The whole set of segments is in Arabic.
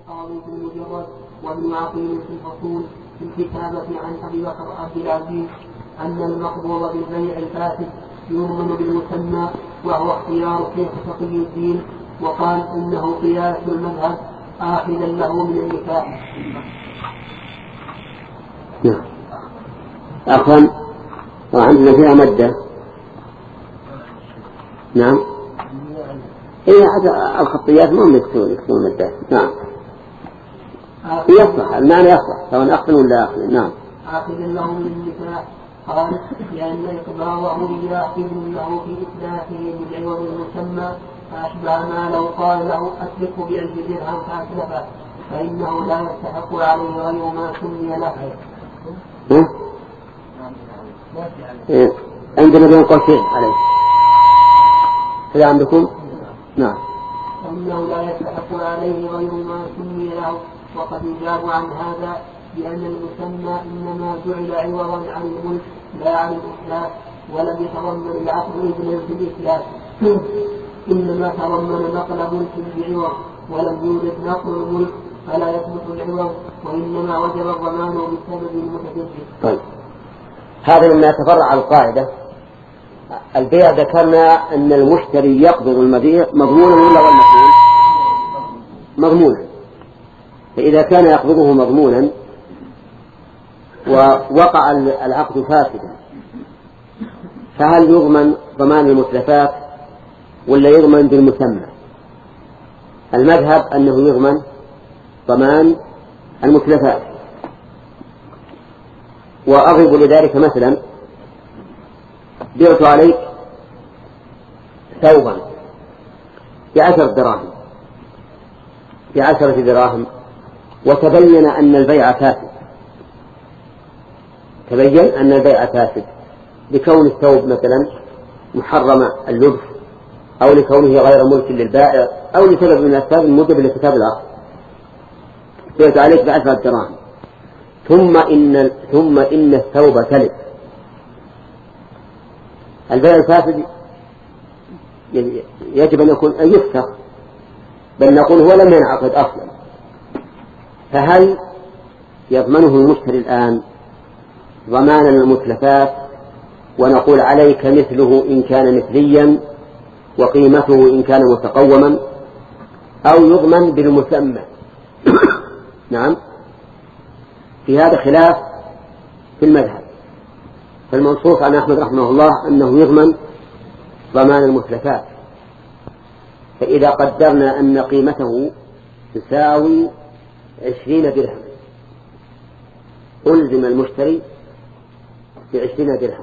القاضي في المجرد وابن عقيل في الفصول في الكتابة عن أبي بكر عبد العزيز أن المقبوض بالبيع الفاسد يؤمن بالمسمى وهو اختيار شيخ تقي الدين، وقال إنه قياس المذهب آخذا له من النكاح. نعم. أخوان وعندنا فيها مادة. نعم. إيه هذا الخطيات ما هم يكتبون مادة. نعم. يصلح المعنى يصلح سواء أخذ ولا أخذ. نعم. آخذا له من النكاح قال لأن إقراره يأخذ له في إتلافه بالعوض المسمى فأشبه ما لو قال له أتركه ب1000 درهم فأتلفه فإنه لا يستحق عليه غير ما سمي له. عندنا بين قوسين عليه هذا عندكم؟ نعم. فإنه لا يستحق عليه غير ما سمي له. وقد يجاب عن هذا بأن المسمى إنما جعل عوضا عن الملك لا عن الإسلام، ولم يتضمن العقد إذنا في الإسلام، إنما تضمن نقل ملك بعوض ولم يوجد نقل الملك فلا يثبت العوض، وإنما وجب الضمان بسبب المتجدد. طيب هذا مما يتفرع القاعدة. البيع ذكرنا أن المشتري يقبض المبيع مضمونا ولا غير مضمون؟ مضمونا. فإذا كان يقبضه مضمونا ووقع العقد فاسدا فهل يضمن ضمان المتلفات ولا يضمن بالمسمى؟ المذهب أنه يضمن ضمان المتلفات. وأضرب لذلك مثلا بعت عليك ثوبا ب10 دراهم وتبين أن البيع فاسد لكون الثوب مثلا محرم اللبس أو لكونه غير ملك للبائع أو لسبب من الأسباب الموجبة لكتاب العقد. بعت عليك ب10 دراهم ثم إن الثوب تلف. البيع الفاسد يجب أن يكون أن يفسخ، بل نقول هو لم ينعقد أصلا. فهل يضمنه المشتري الآن ضمان المتلفات ونقول عليك مثله إن كان مثليا وقيمته إن كان متقوما، أو يضمن بالمسمى؟ نعم. في هذا خلاف في المذهب. فالمنصوص عن أحمد رحمه الله أنه يضمن ضمان المتلفات. فإذا قدرنا أن قيمته تساوي 20 درهم ألزم المشتري ب20 درهم،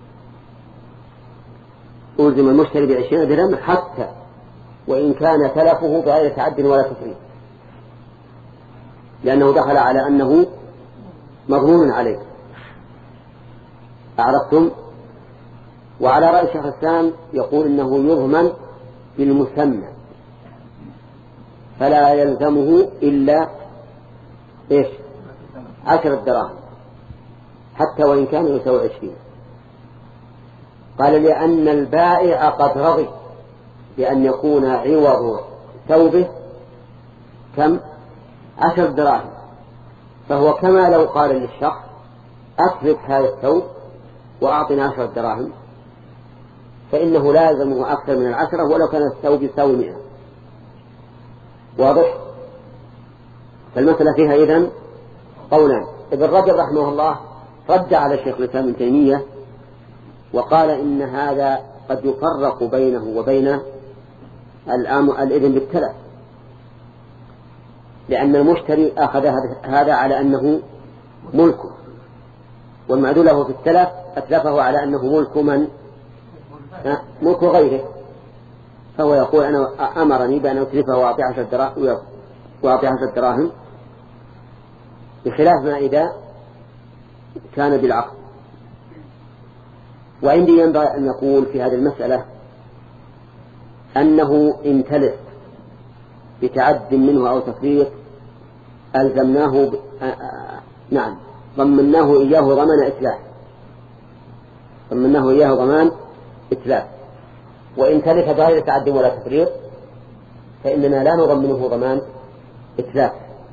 ألزم المشتري ب20 درهم حتى وإن كان تلفه بغير تعد ولا تفريط، لأنه دخل على أنه مضمون عليه. أعرفتم؟ وعلى رأي شيخ الإسلام يقول إنه يضمن بالمسمى فلا يلزمه إلا 10 دراهم حتى وإن كان يساوي 20. قال لأن البائع قد رضي بأن يكون عوض ثوبه كم 10 دراهم، فهو كما لو قال للشخص أترك هذا الثوب وأعطنا 10 دراهم، فإنه لازمه أكثر من 10 ولو كان الثوب يساوي 100. واضح؟ فالمسألة فيها إذن قولان. ابن رجب رحمه الله رد على شيخ الإسلام ابن تيمية وقال إن هذا قد يفرق بينه وبين الإذن بالتلف، لأن المشتري أخذ هذا على أنه ملكه، والمعدول له في التلف أتلفه على أنه ملك من؟ ملك غيره. فهو يقول أنا أمرني بأن أتلفه وأعطي 10 دراهم بخلاف ما إذا كان بالعقد. وعندي ينبغي أن نقول في هذه المسألة أنه إن تلف بتعد منه أو تفريط ألزمناه نعم ضمناه إياه ضمان إتلاف. وإن تلف بغير تعد ولا تفريط فإننا لا نضمنه ضمان إتلاف،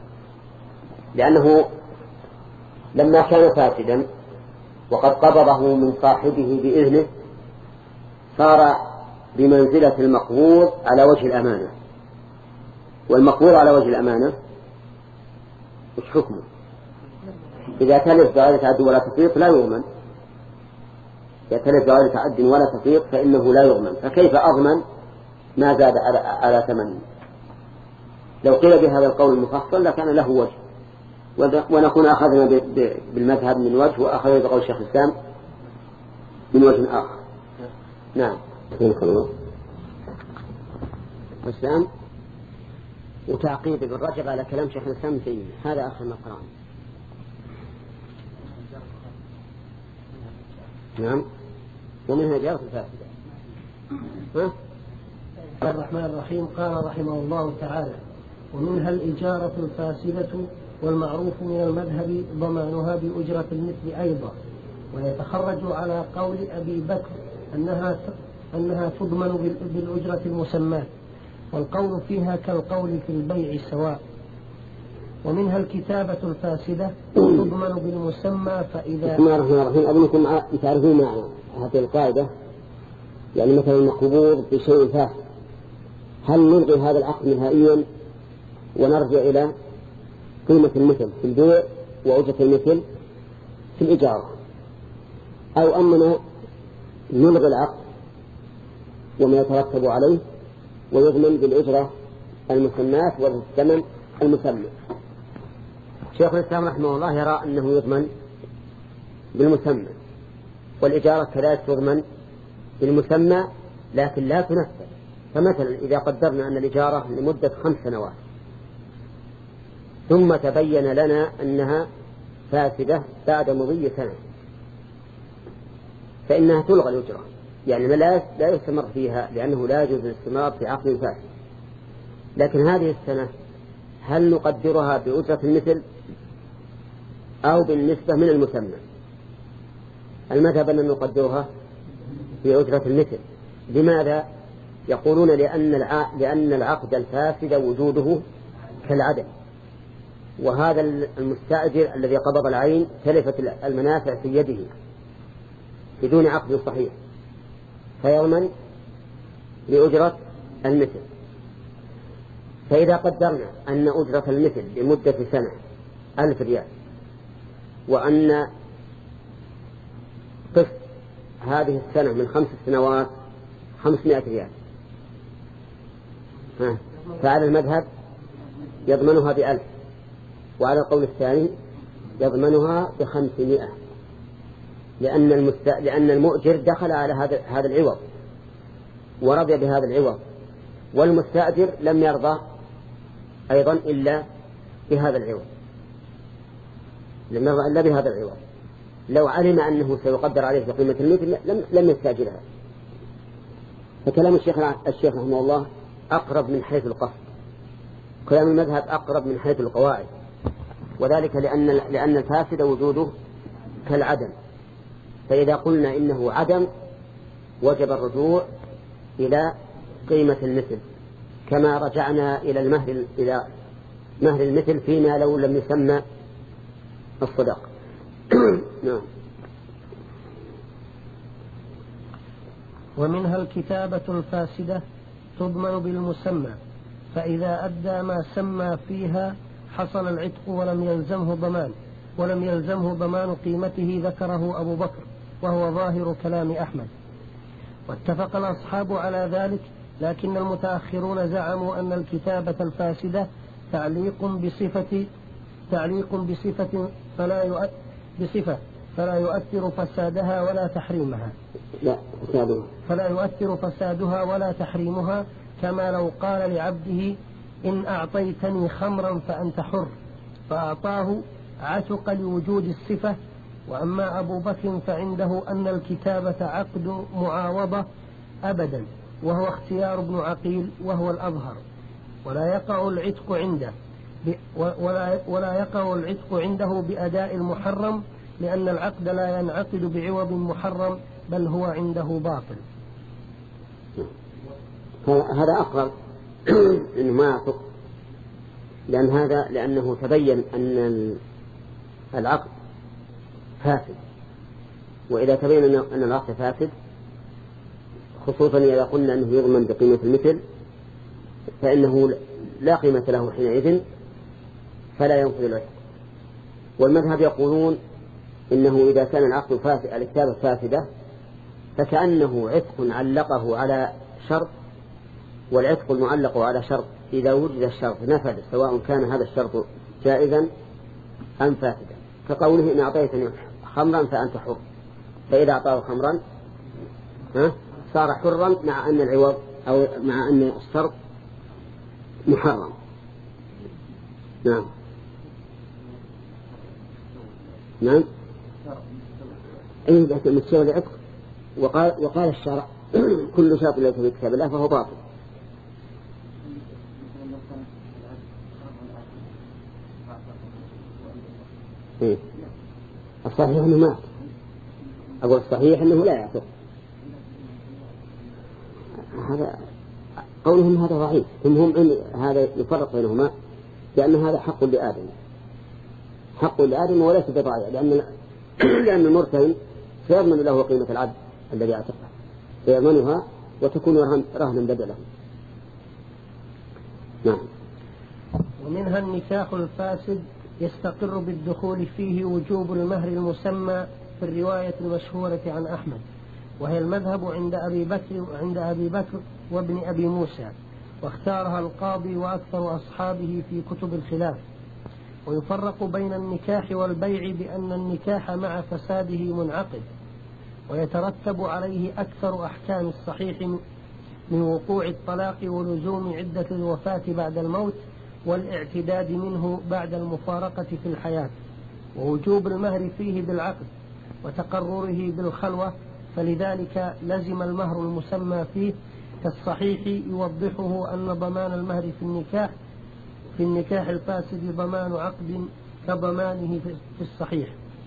لأنه لما كان فاسدا وقد قبضه من صاحبه بإذنه صار بمنزلة المقبوض على وجه الأمانة، والمقبوض على وجه الأمانة وش حكمه؟ إذا تلف بغير تعد ولا تفريط لا يضمن، إذا تلف بغير تعد ولا تفريط فإنه لا يضمن، فكيف أضمن ما زاد على ثمنه؟ لو قيل بهذا القول المفصل لكان له وجه، ونكون أخذنا بالمذهب من وجه وأخذنا بقول الشيخ الإسلام من وجه آخر. نعم. الإسلام وتعقيب ابن رجب على كلام شيخ الإسلام تيمية، هذا آخر ما قرأنا. نعم. ومنها إجارة الفاسدة. الرحمن الرحيم. قال رحمه الله تعالى: ومنها الإجارة الفاسدة، والمعروف من المذهب ضمانها بأجرة المثل أيضا، ويتخرج على قول أبي بكر أنها تضمن بالأجرة المسماة، والقول فيها كالقول في البيع سواء. ومنها الكتابة الفاسدة تضمن بالمسمى، فإذا بسم الله الرحمن الرحيم. أظنكم تعرفون معنى هذه القاعدة، يعني مثلا المقبوض بشيء فاسد، هل نلغي هذا العقد نهائيا ونرجع إلى قيمة المثل في البيع وأجرة المثل في الإجارة، أو أننا نلغي العقد وما يترتب عليه ويضمن بالأجرة المسماة والثمن المسمى؟ شيخ الإسلام رحمه الله يرى أنه يضمن بالمسمى، والإجارة كذلك تضمن بالمسمى لكن لا تنفذ. فمثلا إذا قدرنا أن الإجارة لمدة 5 سنوات ثم تبين لنا أنها فاسدة بعد مضي سنة، فإنها تلغى الأجرة، يعني لا يستمر فيها، لأنه لا يجوز الاستمرار في عقد فاسد. لكن هذه السنة هل نقدرها بأجرة المثل أو بالنسبة من المسمى؟ المذهب أن نقدرها بأجرة المثل. لماذا؟ يقولون لأن العقد الفاسد وجوده كالعدم، وهذا المستأجر الذي قبض العين تلفت المنافع في يده بدون عقد صحيح، فيضمن بأجرة المثل. فإذا قدرنا أن أجرة المثل لمدة سنة 1000 ريال، وأن قسط هذه السنة من 5 سنوات 500 ريال، فعلى المذهب يضمنها ب1000، وعلى القول الثاني يضمنها ب500، لأن المؤجر دخل على هذا العوض ورضي بهذا العوض، والمستأجر لم يرضى أيضا إلا بهذا العوض، لم يرضى إلا بهذا العوض. لو علم أنه سيقدر عليه بقيمة المثل لم يستأجرها. فكلام الشيخ رحمه الله أقرب من حيث القصد، كلام المذهب أقرب من حيث القواعد، وذلك لأن الفاسد وجوده كالعدم. فإذا قلنا إنه عدم وجب الرجوع إلى قيمة المثل، كما رجعنا إلى مهر المثل فيما لو لم يسمى الصداق. نعم. ومنها الكتابة الفاسدة تضمن بالمسمى، فإذا أدى ما سمى فيها حصل العتق ولم يلزمه ضمان قيمته، ذكره أبو بكر وهو ظاهر كلام أحمد. واتفق الأصحاب على ذلك، لكن المتأخرون زعموا أن الكتابة الفاسدة تعليق بصفة فلا يؤثر فسادها ولا تحريمها، كما لو قال لعبده: إن أعطيتني خمرا فأنت حر، فأعطاه عتق لوجود الصفة. وأما أبو بكر فعنده أن الكتابة عقد معاوضة أبدا، وهو اختيار ابن عقيل وهو الأظهر، ولا يقع العتق عنده بأداء المحرم، لأن العقد لا ينعقد بعوض محرم، بل هو عنده باطل. هذا أقرب إنه ما يعتق لأنه تبين أن العقد فاسد، وإذا تبين أن العقد فاسد خصوصا إذا قلنا أنه يضمن بقيمة المثل فإنه لا قيمة له حينئذ فلا ينفذ العتق. والمذهب يقولون إنه إذا كان العقد فاسد الكتابة فاسدة فكأنه عتق علقه على شرط، والعتق المعلق على شرط إذا وجد الشرط نفذ سواء كان هذا الشرط جائزا أم فاسدا، كقوله إن أعطيتني خمرا فأنت حر، فإذا أعطاه خمرا صار حرا مع أن العوض أو مع أن الشرط محرم. نعم نعم أي متساوي العتق. وقال الشرع كل شرط ليس في كتاب الله فهو باطل. الصحيح أنه مات. أقول الصحيح أنه لا يعتق. هذا قولهم هذا ضعيف. هم أن هذا يفرق بينهما لأن هذا حق لآدم، حق لآدم وليس بضائع، لأن المرتهن سيضمن له قيمة العبد الذي اعتقه سيضمنها وتكون رهنا بدله. نعم. ومنها النكاح الفاسد يستقر بالدخول فيه وجوب المهر المسمى في الرواية المشهورة عن أحمد، وهي المذهب عند أبي بكر وابن أبي موسى، واختارها القاضي وأكثر أصحابه في كتب الخلاف. ويفرق بين النكاح والبيع بأن النكاح مع فساده منعقد ويترتب عليه أكثر أحكام الصحيح من وقوع الطلاق ولزوم عدة الوفاة بعد الموت والاعتداد منه بعد المفارقة في الحياة، ووجوب المهر فيه بالعقد وتقرره بالخلوة، فلذلك لزم المهر المسمى فيه كالصحيح يوضحه أن ضمان المهر في النكاح الفاسد ضمان عقد كضمانه في الصحيح.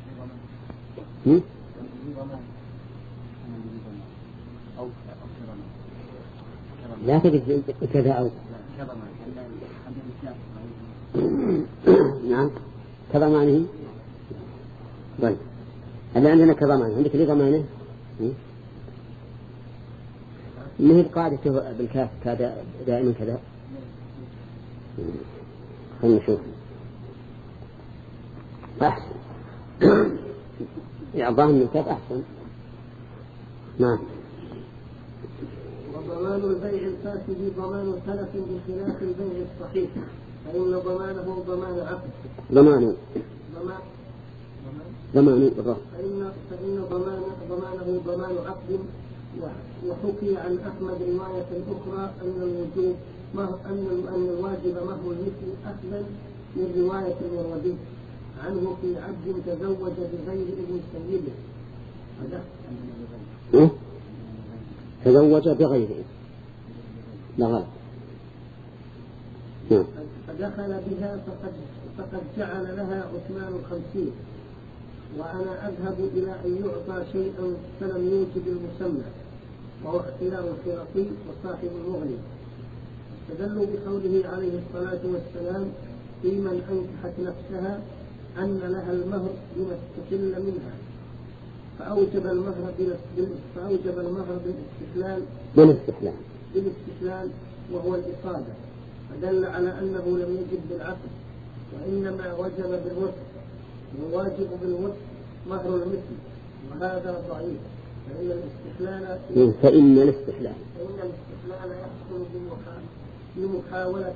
لا تجد كذا أو نعم كضمانه. طيب اللي عندنا كضمانه عندك ليه ضمانه؟ ما هي القاعدة بالكاف كذا دائما كذا؟ خلينا نشوف. أحسن يعطاه من الكاف أحسن. نعم. وضمان البيع الفاسد ضمان سلف بخلاف البيع الصحيح، فإن ضمانه ضمان عقد. ضمانه بالضبط. فإن ضمانه ضمان عقد. وحكي عن أحمد رواية أخرى أن الواجب مهر المثل أخذا من رواية الوردي عنه في عبد تزوج بغير ابن سيده. تزوج بغيره لا غلط. فدخل بها فقد جعل لها عثمان 50، وأنا أذهب إلى أن يعطى شيئا فلم يوجب المسمى، وهو اختيار الخرقي وصاحب المغني. استدلوا بقوله عليه الصلاة والسلام في من أنكحت نفسها أن لها المهر بما استحل منها، فأوجب المهر بالاستحلال وهو الإصابة، فدل على أنه لم يجب بالعقد وإنما وجب بالوصف، وواجب بالوصف مهر المثل، وهذا ضعيف. فإن الاستحلال يحصل بمحاولة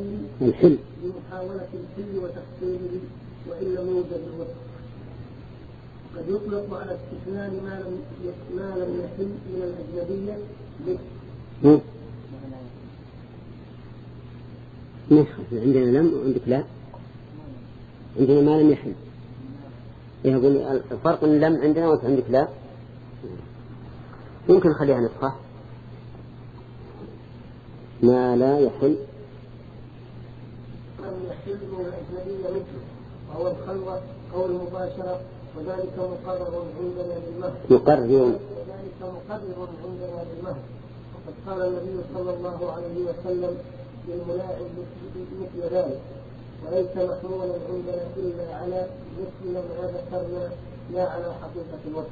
الحل وتحصيله وإن لم يوجد الوصف. قد يطلق على استحلال ما لم يحل من الأجنبية عندنا لم وعندك لا. عندنا ما لم يحل. يقول الفرق ان لم عندنا وعندك لا. ممكن نخليها نسخة ما لا يحل من الأجنبية مثله، وهو الخلوة أو المباشرة، وذلك مقرر عندنا بالمهر. وقد قال النبي صلى الله عليه وسلم للملاعب مثل ذلك، وليس محمولا عندنا إلا على مثل ما ذكرنا لا على حقيقة الوصف.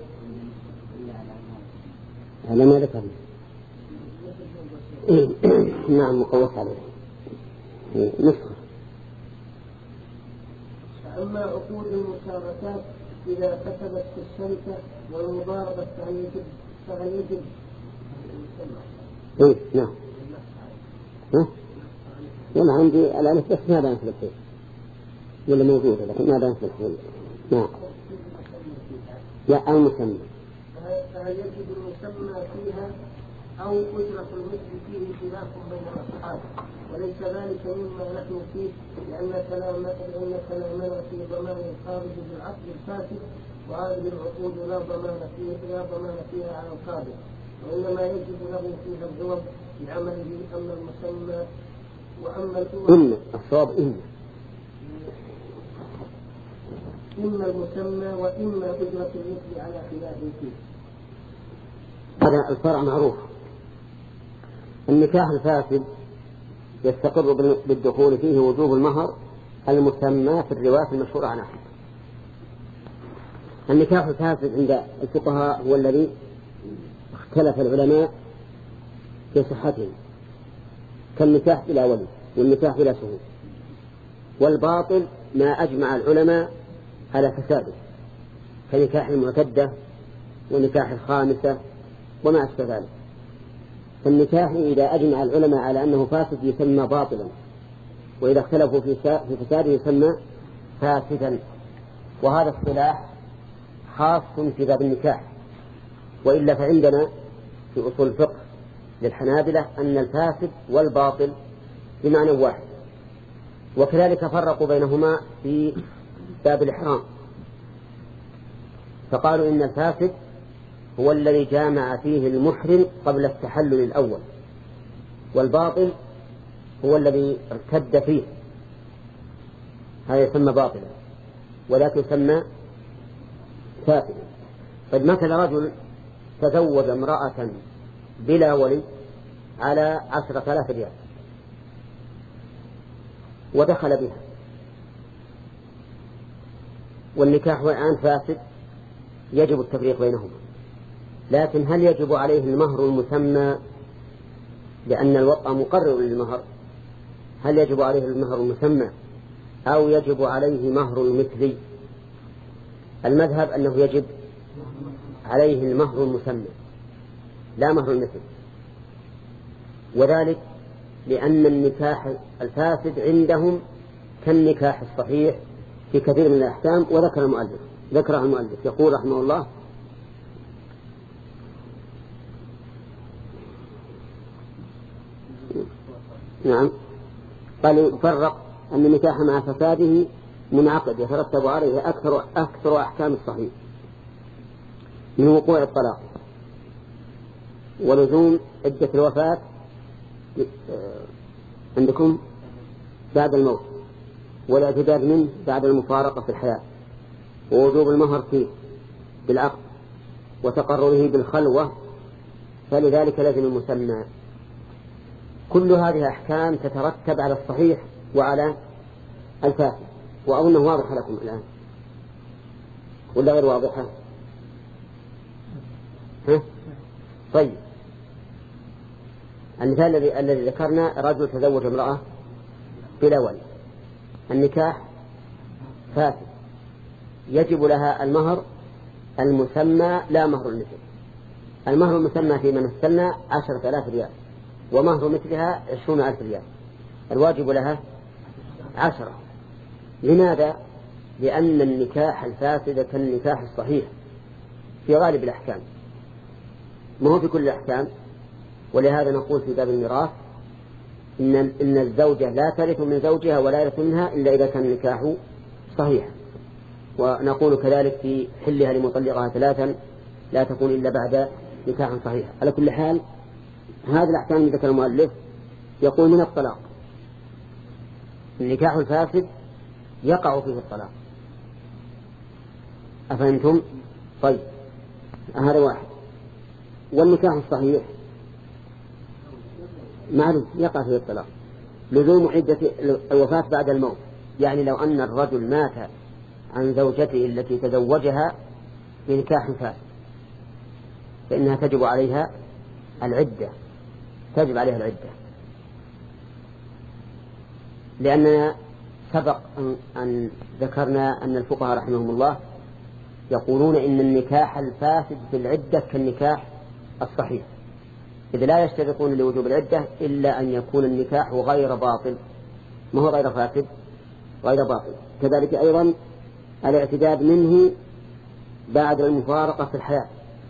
هذا ما ذكرنا. نعم مقوس عليه نسخة. فأما عقود المشاركات إذا كتبت في الشركة والمضاربة فهل يجب نعم. وأنا عندي الألف بس ما بان في الحين ولا موجودة لكن ما بان في الحين. نعم. لا المسمى. فهل يجب المسمى فيها أو أجرة المثل فيه خلاف بين الأصحاب وليس ذلك مما نحن فيه لأن كلامنا في ضمان الخارج بالعقد الفاسد وهذه العقود لا ضمان فيها على القابل وإنما يجب له فيها العوض بعمله أما المسمى وأما الصواب إما المسمى وإما أجرة المثل على خلاف فيه. هذا الفرع معروف. النكاح الفاسد يستقر بالدخول فيه وجوب المهر المسمى في الرواية المشهورة عن أحمد. النكاح الفاسد عند الفقهاء هو الذي اختلف العلماء في صحته كالنكاح بلا ولي والنكاح بلا شهود. والباطل ما أجمع العلماء على فساده كنكاح المعتدة ونكاح الخامسة وما أشبه ذلك. فالنكاح إذا أجمع العلماء على أنه فاسد يسمى باطلا وإذا اختلفوا في فساده يسمى فاسدا. وهذا اصطلاح خاص في باب النكاح وإلا فعندنا في أصول الفقه للحنابلة أن الفاسد والباطل بمعنى واحد. وكذلك فرقوا بينهما في باب الإحرام فقالوا إن الفاسد هو الذي جامع فيه المحرم قبل التحلل الأول والباطل هو الذي ارتد فيه هذا يسمى باطلا ولكن يسمى فاسدا. طيب مثل رجل تزوج امرأة بلا ولي على 10,000 ريال ودخل بها والنكاح الآن فاسد يجب التفريق بينهما. لكن هل يجب عليه المهر المسمى لأن الوطأ مقرر للمهر؟ هل يجب عليه المهر المسمى أو يجب عليه مهر المثلي؟ المذهب أنه يجب عليه المهر المسمى لا مهر المثل. وذلك لأن النكاح الفاسد عندهم كالنكاح الصحيح في كثير من الأحكام. ذكرها المؤلف يقول رحمه الله نعم قال يفرق أن النكاح مع فساده منعقد يترتب عليه أكثر أحكام الصحيح من وقوع الطلاق ولزوم عدة الوفاة عندكم بعد الموت والاعتداد منه بعد المفارقة في الحياة ووجوب المهر فيه بالعقد وتقرره بالخلوة فلذلك لازم المسمى. كل هذه أحكام تترتب على الصحيح وعلى الفاسد. وأظنه واضح لكم الآن ولا غير واضحة؟ طيب المثال الذي ذكرنا رجل تزوج امرأة بلا ولي النكاح فاسد يجب لها المهر المسمى لا مهر المثل. المهر المسمى في من استلنا 10,000 ريال ومهر مثلها 20,000 ريال. الواجب لها 10. لماذا؟ لأن النكاح الفاسد كالنكاح الصحيح في غالب الأحكام ما هو في كل الأحكام. ولهذا نقول في باب الميراث إن الزوجة لا ترث من زوجها ولا يرث منها إلا إذا كان النكاح صحيح. ونقول كذلك في حلها لمطلقها 3 لا تكون إلا بعد نكاح صحيح. على كل حال هذه الأحكام اللي ذكر المؤلف يقول من الطلاق النكاح الفاسد يقع فيه الطلاق. أفهمتم؟ طيب هذا واحد. والنكاح الصحيح معلوم يقع فيه الطلاق لزوم عدة الوفاة بعد الموت يعني لو أن الرجل مات عن زوجته التي تزوجها بنكاح فاسد فإنها تجب عليها العدة، لأننا سبق أن ذكرنا أن الفقهاء رحمهم الله يقولون إن النكاح الفاسد في العدة كالنكاح الصحيح، إذ لا يشترطون لوجوب العدة إلا أن يكون النكاح غير باطل، ما هو غير فاسد، غير باطل. كذلك أيضا الاعتداد منه بعد المفارقة في الحياة،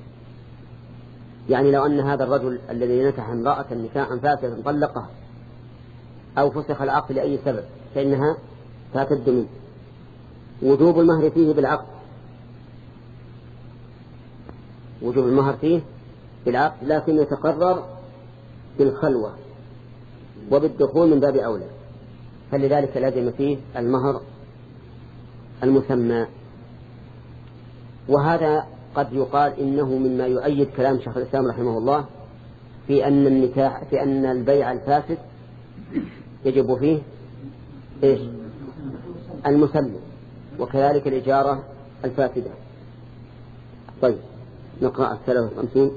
يعني لو أن هذا الرجل الذي نكح امرأة نكاحا فاسدا طلقها أو فسخ العقد لأي سبب فإنها تعتد منه. وجوب المهر فيه بالعقد، وجوب المهر فيه بالعقد، لكن يتقرر بالخلوة وبالدخول من باب أولى، فلذلك لازم فيه المهر المسمى. وهذا قد يقال إنه مما يؤيد كلام شيخ الإسلام رحمه الله في أن البيع الفاسد يجب فيه إيش؟ المسلم، وكذلك الإجارة الفاسدة. طيب نقرأ 53.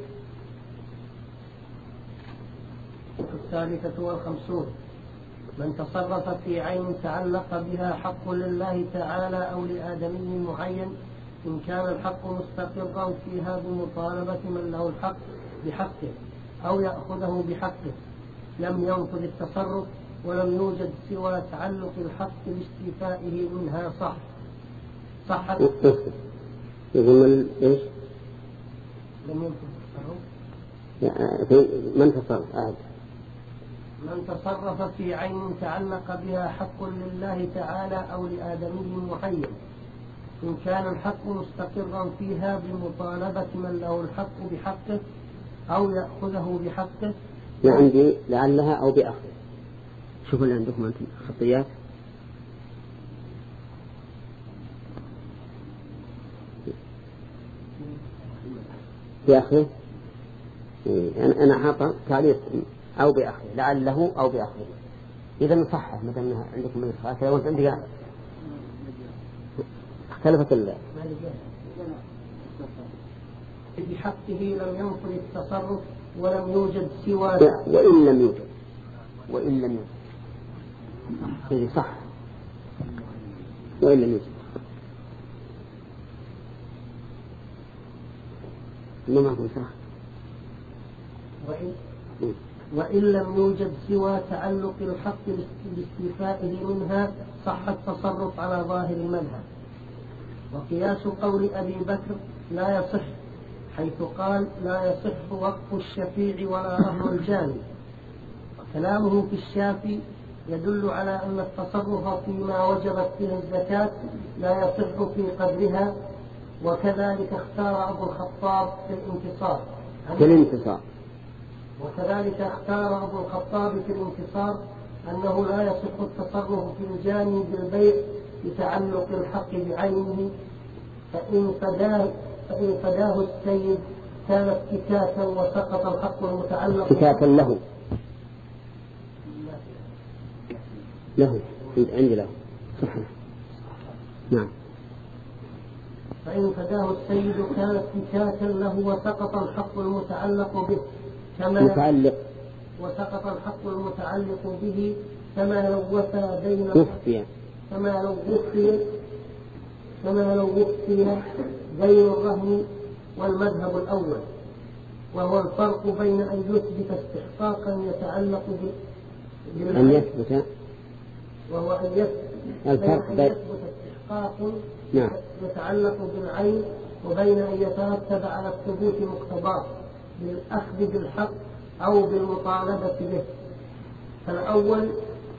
53. من تصرف في عين تعلق بها حق لله تعالى أو لآدمي معين إن كان الحق مستقرا فيها بمطالبة من له الحق بحقه أو يأخذه بحقه لم ينفذ التصرف ولم يوجد سوى تعلق الحق باستيفائه منها صحت يقول إيش؟ لم ينفذ التصرف من تصرف في عين تعلق بها حق لله تعالى أو لآدمي معين إن كان الحق مستقرا فيها بمطالبة من له الحق بحقه أو يأخذه بحقه. عندي لعلها أو بأخذ. شوفوا اللي عندكم أنتم خطيات. بأخذ أنا حاطة تعليق أو بأخذ، لعله أو بأخذ. إذا نصحح مثلا عندكم من الخاسرة وأنت عندك اختلفت بحقه لم ينفذ التصرف ولم يوجد سوى وإن لم يوجد إذا صح وإن لم يوجد ما هو صح وإن لم يوجد سوى تعلق الحق باستيفائه منها صح التصرف على ظاهر المذهب. وقياس قول أبي بكر لا يصح حيث قال لا يصح وقف الشفيع ولا أمر الجاني، وكلامه في الشافي يدل على أن التصرف فيما وجبت فيه الزكاة لا يصح في قدرها. وكذلك اختار أبو الخطاب في الانتصار أنه لا يصح التصرف في الجاني بالبيع بتعلق الحق بعينه، فإن فداه السيد كان افتكاكا وسقط الحق المتعلق افتكاكا له عندي له صح. نعم. فإن فداه السيد كان افتكاكا له وسقط الحق المتعلق به كما لو وفى دين كما لو وفي دين الرهن. والمذهب الأول وهو الفرق بين أن يثبت استحقاقا يتعلق بالعين وهو أن يثبت استحقاق يتعلق بالعين وبين أن يترتب على الثبوت مقتضاه بالأخذ بالحق أو بالمطالبة به. فالأول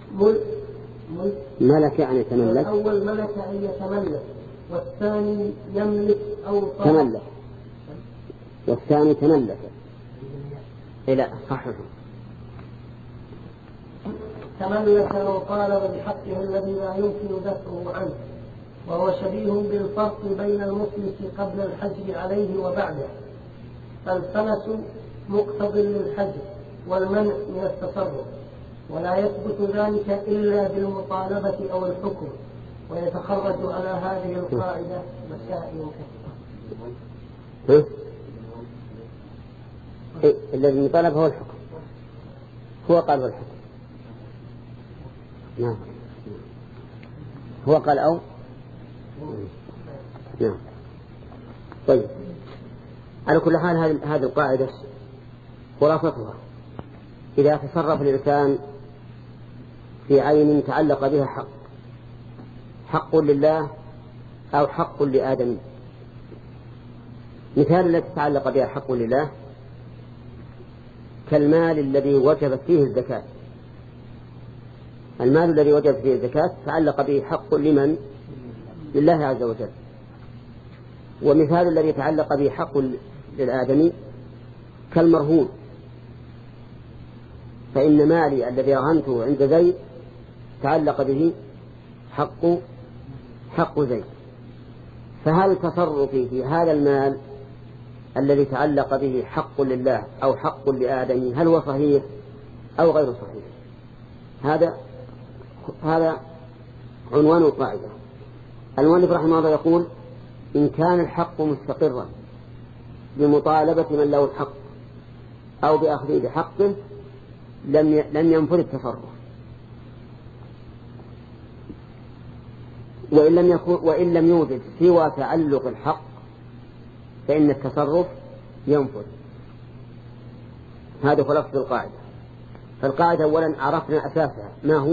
ملك أن يتملك، الأول ملك أن يتملك، والثاني يملك أو تملك، والثاني تملك. لا صحيح. تملك لو طالب بحقه الذي لا يمكن دفعه عنه، وهو شبيه بالفرق بين المفلس قبل الحجر عليه وبعده. فالفلس مقتض للحجر والمنع من التصرف، ولا يثبت ذلك إلا بالمطالبة أو الحكم. ويتخرج على هذه القاعدة مسائل كثيرة. الذي يطالب هو الحكم، هو قال والحكم. نعم هو قال أو نعم. طيب على كل حال هذه القاعدة خلاصتها إذا تصرف الإنسان في عين تعلق بها حق لله أو حق لآدم. مثال التي تعلق بها حق لله كالمال الذي وجبت فيه الزكاة. المال الذي وجبت فيه الزكاة تعلق به حق لمن؟ لله عز وجل. ومثال الذي تعلق به حق للآدمي كالمرهون، فإن مالي الذي رهنته عند زيد تعلق به حق زيد. فهل تصرفي في هذا المال الذي تعلق به حق لله أو حق لآدمي هل هو صحيح أو غير صحيح؟ هذا عنوان القاعدة. المؤلف رحمه الله يقول إن كان الحق مستقرا بمطالبة من له الحق أو بأخذه بحقه لم ينفذ التصرف، وإن لم يوجد سوى تعلق الحق فإن التصرف ينفذ. هذا خلاصة القاعدة. فالقاعدة أولا عرفنا أساسها ما هو.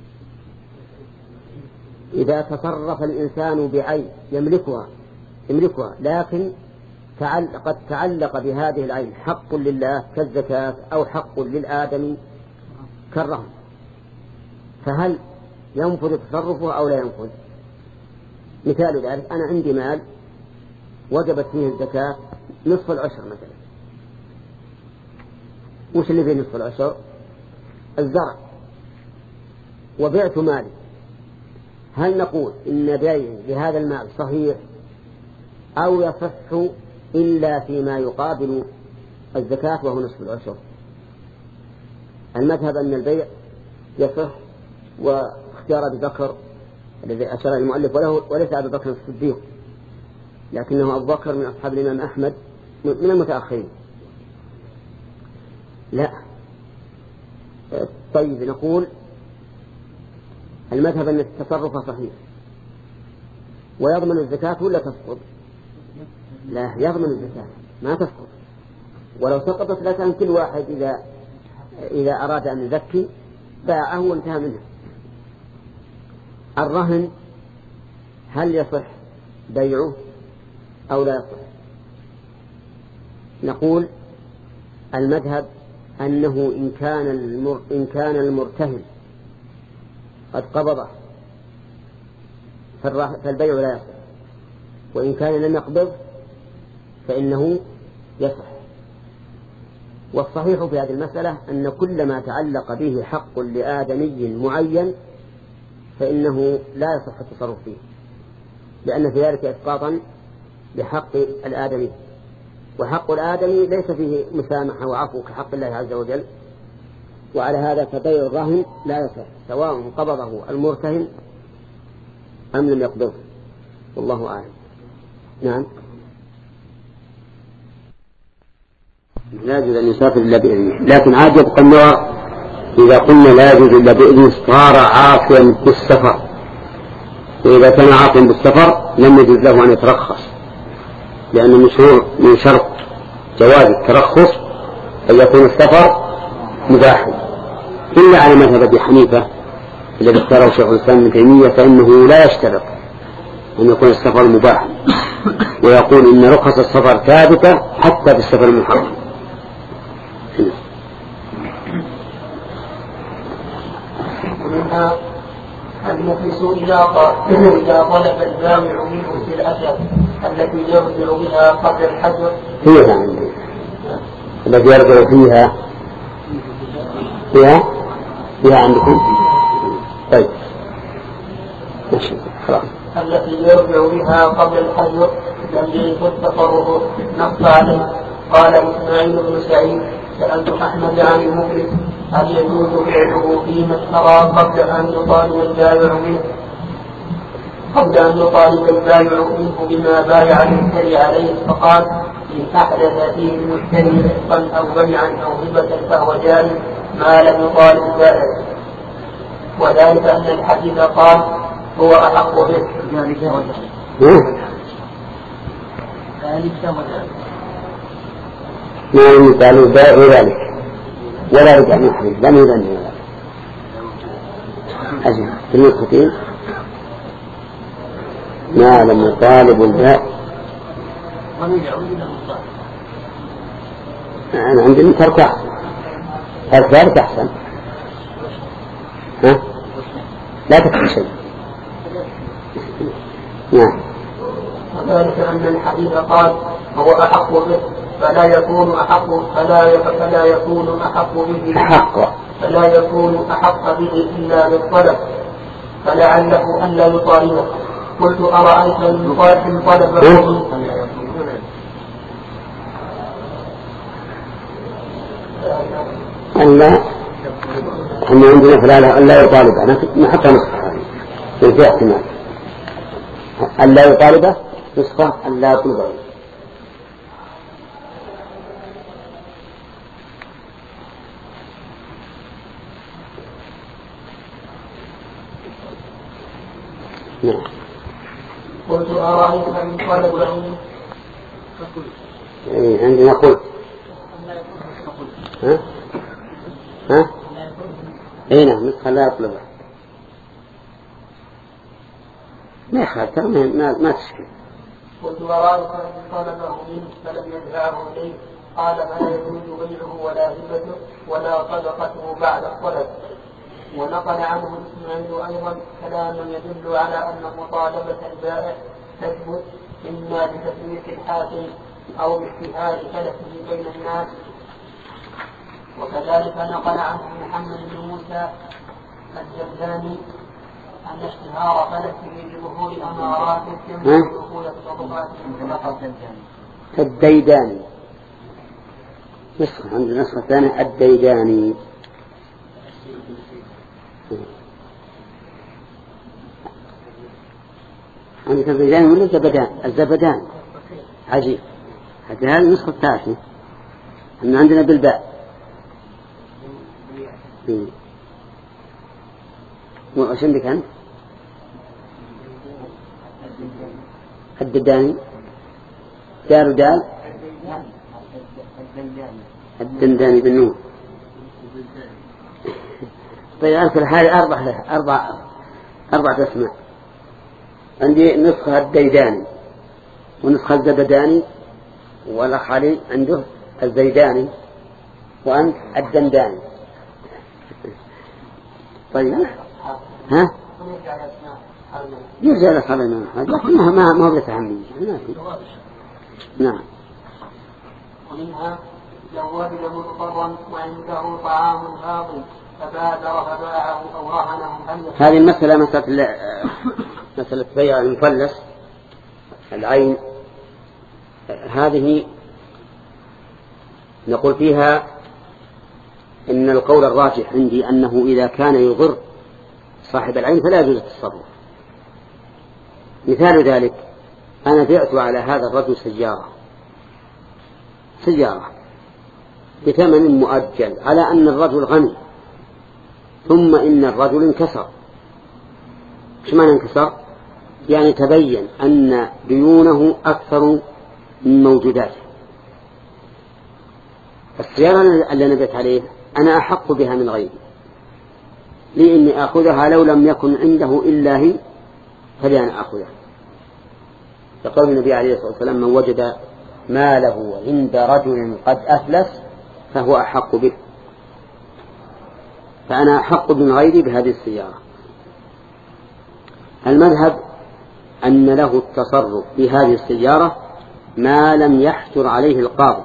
إذا تصرف الإنسان بعين يملكها لكن قد تعلق بهذه العين حق لله كالزكاة أو حق للآدم كالرهن، فهل ينفذ تصرفه أو لا ينفذ؟ مثال ذلك أنا عندي مال وجبت فيه الزكاة نصف العشر مثلا. وش اللي فيه نصف العشر؟ الزرع. وبعت مالي، هل نقول إن بيعي لهذا المال صحيح أو يصح إلا فيما يقابل الزكاة وهو نصف العشر؟ المذهب أن البيع يصح، واختار أبي بكر الذي أشار المؤلف وليس أبي بكر الصديق لكنه أبو بكر من أصحاب الإمام أحمد من المتأخرين. لا. طيب نقول المذهب أن التصرف صحيح ويضمن الزكاة ولا تسقط؟ لا، يضمن الزكاة ما تسقط. ولو سقطت لكان كل واحد إذا أراد أن يزكي باعه وانتهى منه. الرهن هل يصح بيعه أو لا يصح؟ نقول المذهب أنه إن كان المرتهن قد قبضه فالبيع لا يصح، وإن كان لم يقبض فإنه يصح. والصحيح في هذه المسألة أن كل ما تعلق به حق لآدمي معين فإنه لا يصح التصرف فيه، لأن في ذلك إسقاطا بحق الآدمي، وحق الآدمي ليس فيه مسامحة وعفو كحق الله عز وجل. وعلى هذا فبيع الرهن لا يصح سواء قبضه المرتهن أم لم يقبضه، والله أعلم. نعم. لا يجوز أن يسافر إلا بإذنه، لكن عاد يبقى النوع إذا قلنا لا يجوز إلا بإذنه صار عاصيا بالسفر، وإذا كان عاصيا بالسفر لم يجوز له أن يترخص، لأن من شرط جواز الترخص أن يكون السفر مباحا، إلا على مذهب أبي حنيفة الذي اختاره شيخ الإسلام ابن تيمية، فإنه لا يشترط أن يكون السفر مباحا، ويقول إن رخص السفر ثابتة حتى بالسفر المحرم. ومنها المفلس إذا طلب البائع منه سلعته التي يرجع بها قبل الحجر التي يرجع فيها عندكم. طيب خلاص. التي يرجع بها قبل الحجر لم يكن تصرفه نص عليه. قال إسماعيل بن سعيد سألت أحمد عن المفلس هل يجوز فعله فيما اشترى قبل أن يطالب البائع منه بما بايع المشتري عليه؟ فقال: إن أحدث فيه المشتري رزقا أو بيعا أو هبة فهو جائز ما لم يطالب البائع، وذلك أن الحديث قال: هو أحق به. ما يطالب البائع ذلك ولا يرجع من الحديث، لم يذن ذلك. أجل في النسختين ما لم يطالب البائع. أنا عندي ترك أحسن، ترك ذلك أحسن. ها؟ لا تكفي شيء. نعم. وذلك أن الحديث قال: هو أحق به، فلا يكون أحق به إلا بالطلب، فلعله أن لا يطالبه. قلت: أرأيت إن طلبه ألا احنا عندنا فلا ألا يطالبه، نحطها نسخة هذه في احتمال ألا يطالبه، نسخة ألا يطلبه. نعم. قلت: أرأيت إن طلبه عندنا قلت ها؟ اي نعم، نسخة لا يطلبه ما يخالف، ما تشكل. قلت: أرأيت إن طلبه منه فلم يدفعه إليه؟ قال: فلا يجوز بيعه ولا هبته ولا صدقته بعد الطلب. ونقل عنه الإسماعيلي أيضا كلاما يدل على أن مطالبة البائع تثبت إما بتسوية الحاكم أو باجتهاد فلسه بين الناس. وكذلك نقل عنه محمد بن موسى الجبلاني أن اشتهار فلسه بظهور أمارات يمنع دخول الصدقات الديداني. نسخة عند نسخة ثانية الديداني. عندك الديداني ولا الزبدان؟ عجيب. حتى هذه النسخة الثالثة أن عندنا بالباء. وش عندك أنت؟ الدداني دار دال الدنداني بالنون. طيب أذكر هذه أربعة أسماء. عندي نسخة الديداني ونسخة الزبداني، والأخ علي عنده الزيداني، وأنت الدنداني. طيب ها؟ يرجع لأصحاب الإمام أحمد، لكن ما هو بتهمني. نعم. ومنها لو وجد مضطرا وعنده طعام باطل فبادر فباعه أو رهنه. هذه المسألة مسألة بيع المفلس العين، هذه نقول فيها إن القول الراجح عندي أنه إذا كان يضر صاحب العين فلا يجوز التصرف. مثال ذلك: أنا بعت على هذا الرجل سيارة بثمن مؤجل على أن الرجل غني، ثم إن الرجل انكسر. إيش معنى انكسر؟ يعني تبين أن ديونه أكثر من موجوداته. السيارة اللي نبت عليه أنا أحق بها من غيري، لإني أخذها لو لم يكن عنده إلا هي فلأنا أخذها. فقال النبي عليه الصلاة والسلام: من وجد ماله عند رجل قد أفلس فهو أحق به. فأنا أحق من غيري بهذه السيارة. المذهب أن له التصرف بهذه السيارة ما لم يحجر عليه القاضي.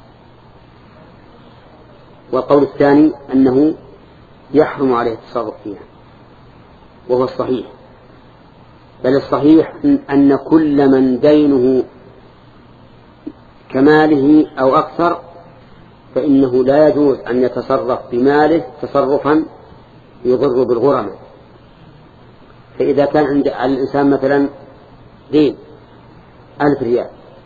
والقول الثاني أنه يحرم عليه التصرف فيها، وهو الصحيح. بل الصحيح أن كل من دينه كماله أو أكثر فإنه لا يجوز أن يتصرف بماله تصرفا يضر بالغرماء. فإذا كان عند الإنسان مثلا دين 1000 ريال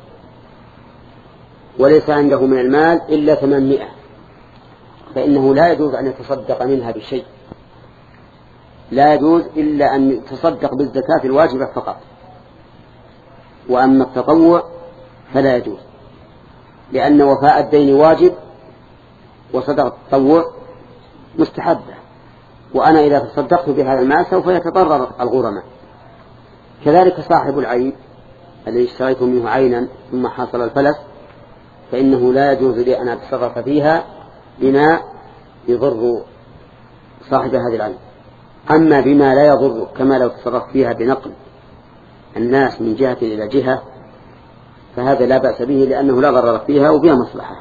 وليس عنده من المال إلا 800، فإنه لا يجوز أن يتصدق منها بشيء، لا يجوز إلا أن يتصدق بالزكاة الواجبة فقط، وأما التطوع فلا يجوز، لأن وفاء الدين واجب وصدق التطوع مستحبة، وأنا إذا تصدقت بهذا المال سوف يتضرر الغرماء. كذلك صاحب العين الذي اشتريت منه عينا ثم حصل الفلس، فإنه لا يجوز لي أن أتصرف فيها بما يضر صاحب هذه العين. أما بما لا يضر كما لو تصرف فيها بنقل الناس من جهة إلى جهة فهذا لا بأس به، لأنه لا ضرر فيها وبها مصلحة.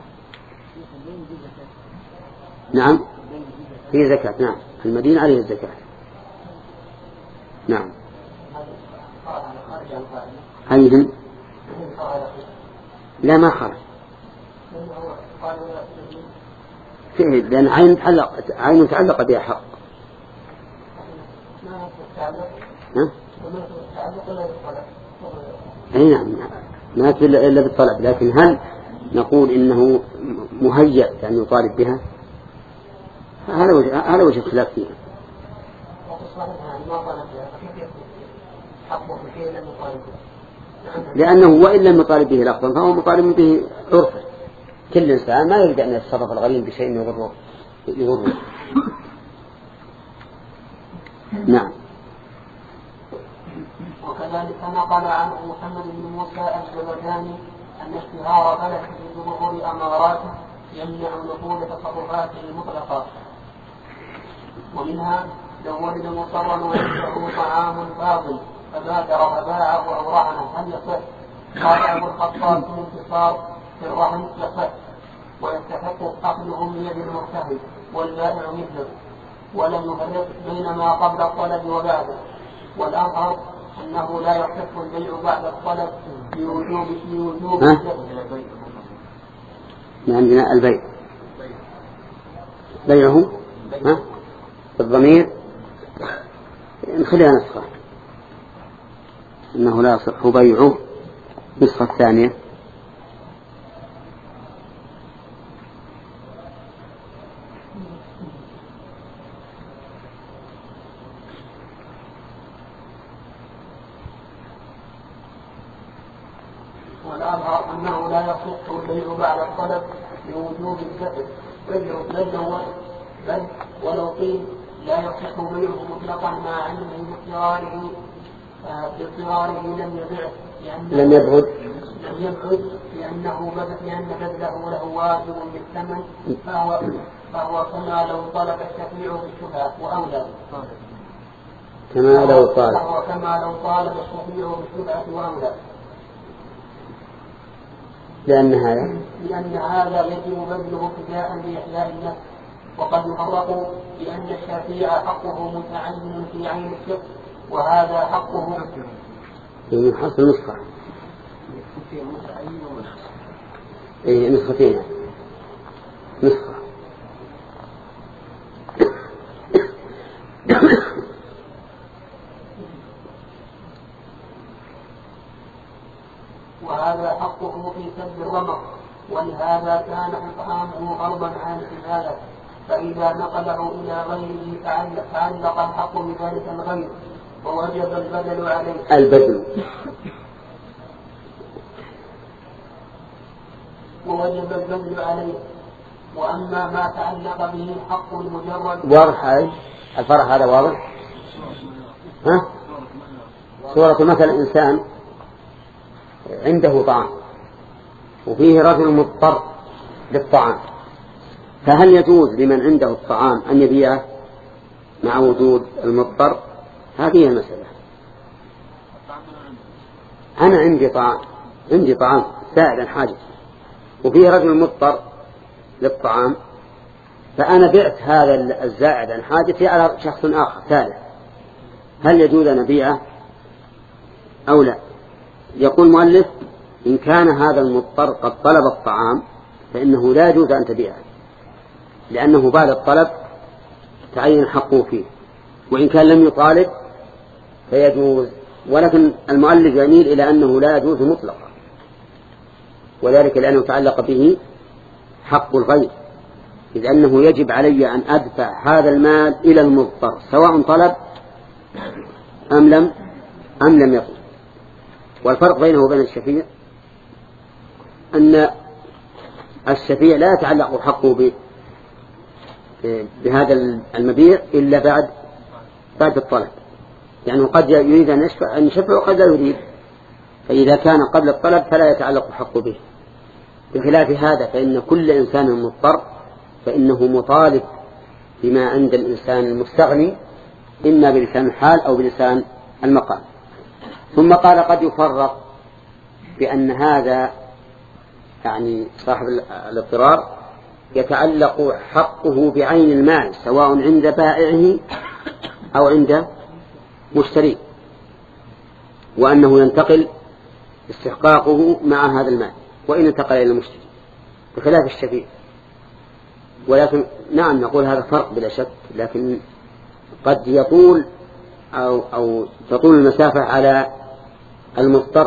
نعم فيه زكاة، نعم المدين عليه الزكاة. نعم أيضا لا ما خرج فيه، لأن عين تعلق بها حق. أي نعم ما تدل إلا بالطلب، لكن هل نقول إنه مهيأ أن يطالب بها؟ هذا وجه اختلاف فيها. لأنه وإن لم يطالب به لفظا فهو مطالب به عرفا. كل إنسان ما يريد أن يتصرف الغريم بشيء يضره. نعم. وكذلك نقل عن محمد بن موسى الجبلاني أن اشتهار بلد بظهور أماراته يمنع نفوذ تصرفاته المطلقة، ومنها لو ولد مضطرا ويشبعه طعام باطل فبادر فباعه أو رهنه هل يصح؟ قال أبو الخطاب في الانتصار في الرهن يصح، ويستحق أخذه من يد المرتهن والبائع مثله، ولم يفرق بين ما قبل الطلب وبعده. والأظهر أنه لا يصح البيع بعد الطلب لوجوب عندنا البيع بيعه الضمير نخليها نسخة، إنه لا يصح بيعه نسخة الثانية. والأظهر أنه لا يصح البيع بعد الطلب لوجوب الزكاة بل ولو قيل لا يصح بيعه مطلقا مع علمه باضطراره لم يبعد لأن بذله له واجب بالثمن، فهو كما لو طلب الشفيع بالشفعة وأولى كما لو طالب الشفيع بالشفعة وأولى، لأن هذا يجب بذله ابتداء لإحياء النفس. وقد يفرق بأن الشفيع حقه متعين في عين الشخص وهذا حقه من حصل نسخة نسختين نسخة وهذا حقه في سد الرمق، ولهذا كان إطعامه فرضا عن الكفاية، فإذا نقله إلى غيره تعلق الحق بذلك الغير ووجب البدل عليه. وأما ما تعلق به حق المجرد واضح الفرق هذا واضح. صورة مثل إنسان عنده طعام وفيه رجل مضطر للطعام، فهل يجوز لمن عنده الطعام أن يبيعه مع وجود المضطر؟ هذه المسألة. أنا عندي طعام سائل عن حاجة وفيه رجل مضطر للطعام، فأنا بعت هذا الزائد عن حاجتي على شخص آخر ثالث، هل يجوز أن أبيعه أو لا؟ يقول المؤلف إن كان هذا المضطر قد طلب الطعام فإنه لا يجوز أن تبيعه، لأنه بعد الطلب تعين حقه فيه، وإن كان لم يطالب فيجوز. ولكن المؤلف يميل إلى أنه لا يجوز مطلقا، وذلك لأنه تعلق به حق الغير، إذ أنه يجب علي أن أدفع هذا المال إلى المضطر سواء طلب أم لم يطلب. والفرق بينه وبين الشفيع أن الشفيع لا يتعلق حقه بهذا المبيع إلا بعد الطلب، يعني قد يريد أن يشفع وقد لا يريد، فإذا كان قبل الطلب فلا يتعلق حقه به. بخلاف هذا فإن كل إنسان مضطر فإنه مطالب بما عند الإنسان المستغني، إما بلسان الحال أو بلسان المقال. ثم قال قد يفرق بأن هذا يعني صاحب الاضطرار يتعلق حقه بعين المال سواء عند بائعه أو عند مشتري، وأنه ينتقل استحقاقه مع هذا المال وإن انتقل إلى المشتري، بخلاف الشفيع. ولكن نعم نقول هذا فرق بلا شك، لكن قد يطول أو تطول المسافة على المضطر،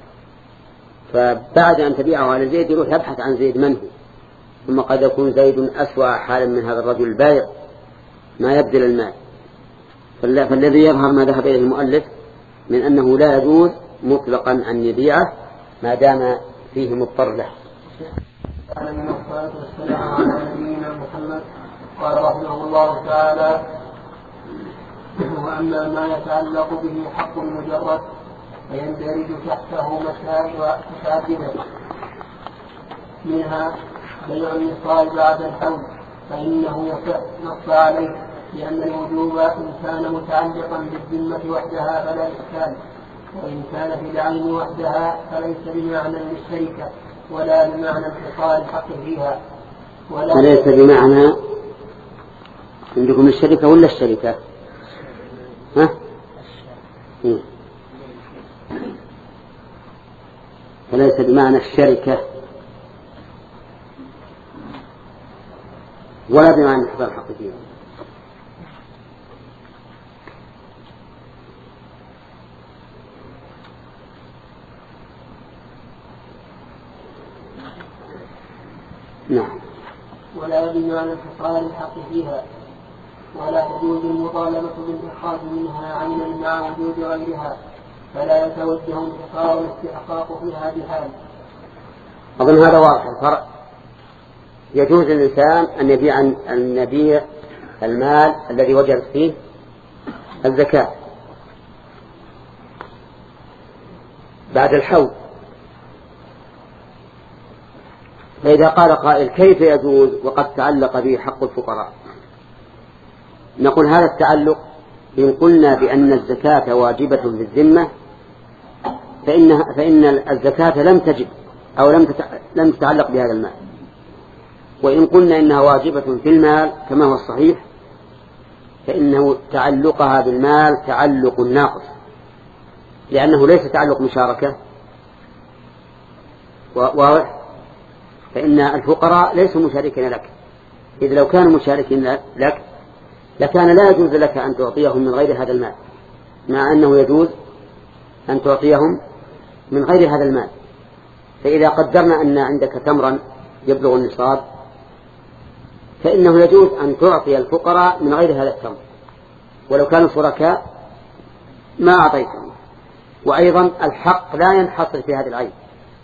فبعد أن تبيعه على زيد يروح يبحث عن زيد من هو، ثم قد يكون زيد أسوأ حالا من هذا الرجل البايع ما يبذل المال. فالذي يظهر ما ذهب إليه المؤلف من أنه لا يجوز مطلقا أن يبيعه ما دام فيه مضطر له. والسلام على نبينا محمد. قال رحمه الله تعالى: وأما ما يتعلق به حق مجرد فيندرج تحته مسائل متعددة، منها بيع النصاب بعد الحول، فإنه نص عليه لأن الوجوب إن كان متعلقا بالذمة وحدها فلا إشكال، وإن كان في العين وحدها فليس بمعنى للشركة ولا بمعنى انحصار الحق فيها، فليس بمعنى عندكم الشركة ولا الشركة؟ ها؟ فليس بمعنى الشركة ولا بمعنى انحصار الحق فيها. نعم. ولا بمعنى انحصار الحق فيها، ولا تجوز المطالبة بالإخراج منها عينا مع وجود غيرها، فلا يتوجه انحصار الاستحقاق فيها بحال. أظن هذا واضح الفرق. يجوز للإنسان أن يبيع المال الذي وجبت فيه الزكاة بعد الحول، فإذا قال قائل كيف يجوز وقد تعلق به حق الفقراء، نقول هذا التعلق إن قلنا بأن الزكاة واجبة في الذمة فإن الزكاة لم تجب أو لم تتعلق بهذا المال، وإن قلنا إنها واجبة في المال كما هو الصحيح فإنه تعلقها بالمال تعلق ناقص، لأنه ليس تعلق مشاركة واضح. فإن الفقراء ليسوا مشاركين لك، إذ لو كانوا مشاركين لك لكان لا يجوز لك أن تعطيهم من غير هذا المال، مع أنه يجوز أن تعطيهم من غير هذا المال. فإذا قدرنا أن عندك تمرا يبلغ النصاب فإنه يجوز أن تعطي الفقراء من غير هذا التمر، ولو كانوا شركاء ما أعطيتهم. وأيضا الحق لا ينحصر في هذا العين،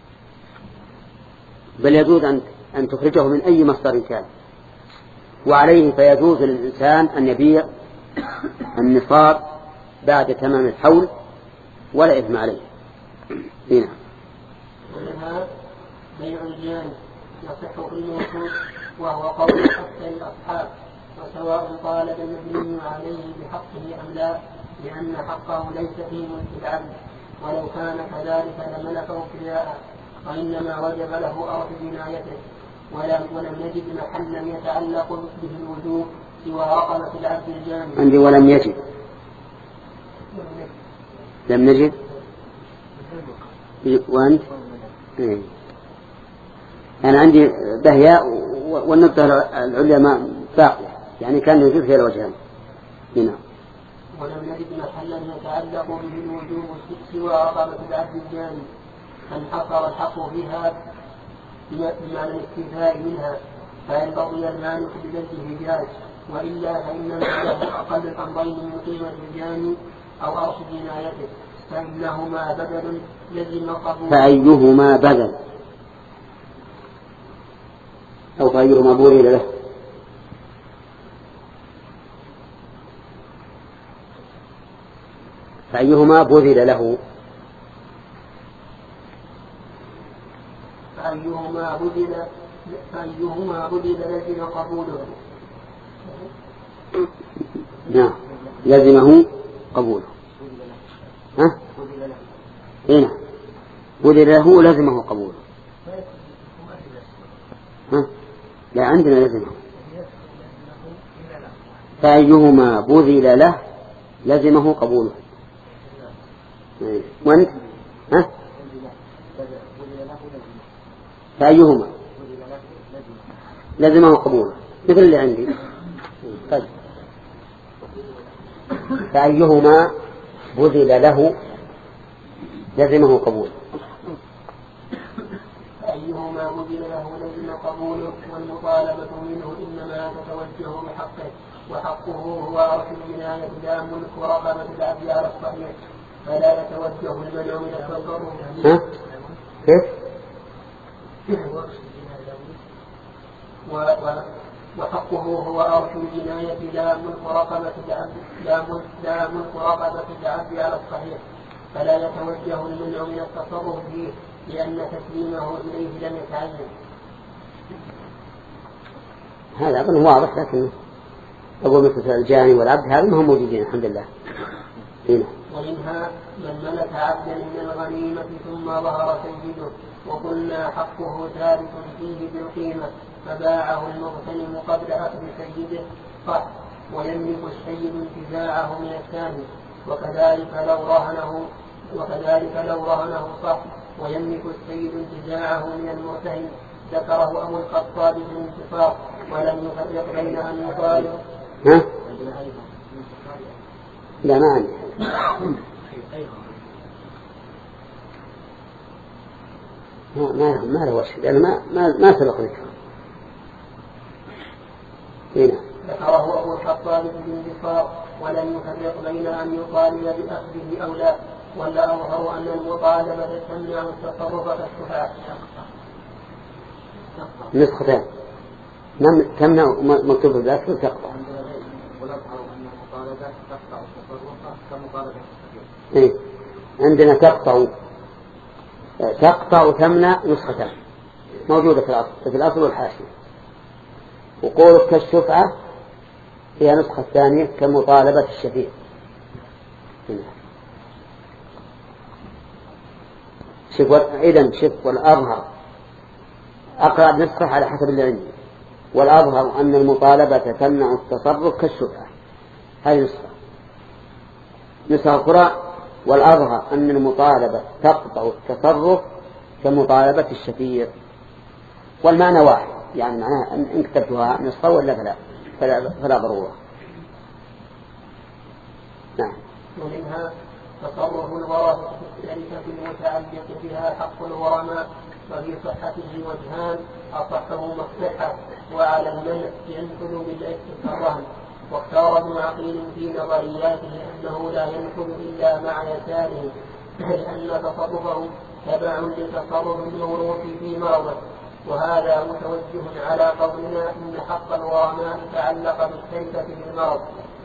بل يجوز أن تخرجه من أي مصدر كان، وعليه فيجوز للإنسان أن يبيع النصاب بعد تمام الحول ولا إثم عليه. هنا ومنها بيع الجاني يصح في الموصول، وهو قول أكثر الأصحاب، وسواء طالب المدين عليه بحقه أم لا، لأن حقه ليس في ملك العبد، ولو كان كذلك لملكه ابتداء، وإنما وجب له أرض جنايته، ولم يجد محلا يتعلق به الوجوب سوى رقبة العبد الجاني. عندي ولم يجد، لم نجد وأنت أنا عندي بهياء والنقطة العليا ما باقية، يعني كان يوجد فيها الوجهان هنا. ولم نجد محلا يتعلق به الوجوب سوى رقبة العبد الجاني، فانحصر الحق فيها بمعنى الاكتفاء منها، فإن بقي المالك بذاته جاز، وإلا فإن له أقل الأمرين من قيمة الجاني أو أرش جنايته، فإنهما بدل لزم قبول. فأيهما بدل أو فأيهما بذل له. فأيهما بذل له. فأيهما بذل لزم قبوله. نعم لزمه قبوله. ها؟ هنا بذل له لزمه قبوله. ها؟ لا عندنا لزمه. فأيهما بذل له لزمه قبوله. وانت ها؟ فأيهما لزمه قبوله مثل اللي عندي. طيب فأيهما بذل له لزمه قبوله. فأيهما بذل له لزم قبوله، والمطالبة منه إنما تتوجه بحقه، وحقه هو أرش الجناية لا ملك ورقبة العبد على الصحيح، فلا يتوجه المنع من التصرف. ها؟ كيف؟ وحقه هو أرش الجناية لا ملك رقبة العبد على الصحيح، فلا يتوجه المنع من التصرف فيه، لأن تسليمه إليه لم يتعين. هذا أظن واضح، لكن أقول مثل الجاني والعبد هذا ما هم موجودين الحمد لله. هنا. ومنها من ملك عبدا من الغنيمة ثم ظهر سيده، وقلنا حقه ثابت فيه بالقيمة، فباعه المغتنم قبل أخذ سيده صح، ويملك السيد انتزاعه من الثاني، وكذلك لو رهنه صح، ويملك السيد انتزاعه من المرتهن. ذكره أبو الخطاب في الانتصار، ولم يفرق بين أن يطالب. ها؟ لا ما عندي. ما له وجه لأن ما سبق ذكره. هنا. ذكره أبو الخطاب في الانتصار، ولم يفرق بين أن يطالب بأخذه أو لا، ولا أظهر أن المطالبة تمنع التصرف كالشفعاء. نسختان تمنع مكتوب بالذات تقطع. ولأظهر أن المطالبة تقطع التصرف كمطالبة الشفعاء. إيه عندنا تقطع وتمنع نسختان موجودة في الأصل والحاشية. وقولك كالشفعة هي نسخة الثانية كمطالبة الشفيع. شوف والأظهر أقرأ نسخة على حسب اللي عندي. والأظهر أن المطالبة تمنع التصرف كالشفعة. هذه نسخة أخرى والأظهر أن المطالبة تقطع التصرف كمطالبة الشفيع. والمعنى واحد، يعني معناها إن كتبتها نسخة ولا فلا ضرورة. نعم. ومنها تصرف الورثة في الشركة المتعلق بها حق الغرماء، وفي صحته وجهان، أصحه مصلحة وعلى المنع ينفذ بالرهن. واختار ابن عقيل في نظرياته أنه لا ينفذ إلا مع يساره، لأن تصرفه تبع لتصرف الموروث في مرضه، وهذا متوجه على قولنا إن حق الغرماء تعلق بالشركة بالمرض.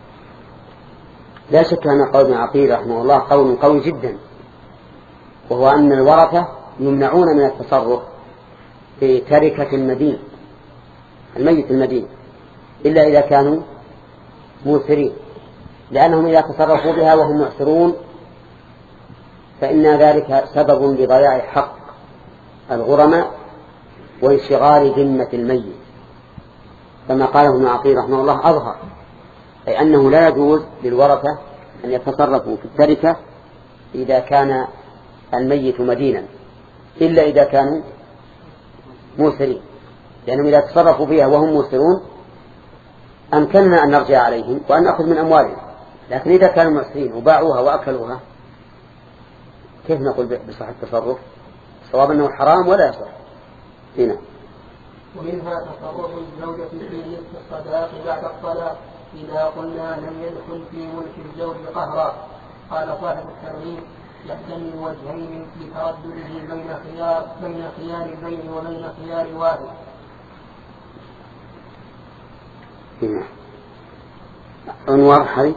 لا شك أن قول ابن عقيل رحمه الله قول قوي جدا، وهو أن الورثة يمنعون من التصرف في تركة المدين الميت المدين إلا إذا كانوا موسرين، لأنهم إذا تصرفوا بها وهم معسرون فإن ذلك سبب لضياع حق الغرماء وانشغال ذمة الميت، كما قاله ابن عقيل رحمه الله أظهر، أي أنه لا يجوز للورثة أن يتصرفوا في التركة إذا كان الميت مدينا إلا إذا كانوا موسرين، لأنهم إذا تصرفوا فيها وهم موسرون أمكننا أن نرجع عليهم وأن نأخذ من أموالهم، لكن إذا كانوا معسرين وباعوها وأكلوها كيف نقول بصحة التصرف؟ الصواب أنه حرام ولا يصح. هنا ومنها تصرف الزوجة في نصف الصداق بعد الطلاق إذا قلنا لم يدخل في ملك الزوج قهرا. قال صاحب الترغيب يحتمل وجهين لتردده بين خيار البين وبين خيار واحد. هنا عنوار حري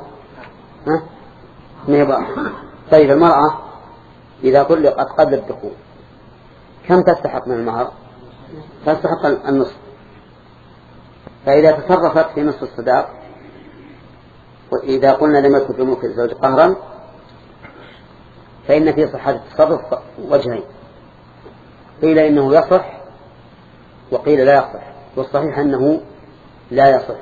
طيب المرأة إذا طلقت قبل الدخول كم تستحق من المهر؟ تستحق النصف. فإذا تصرفت في نصف الصداق وإذا قلنا لم يكن في ملك الزوج قهرا فإن في صحة التصرف وجهين، قيل إنه يصح وقيل لا يصح، والصحيح أنه لا يصح،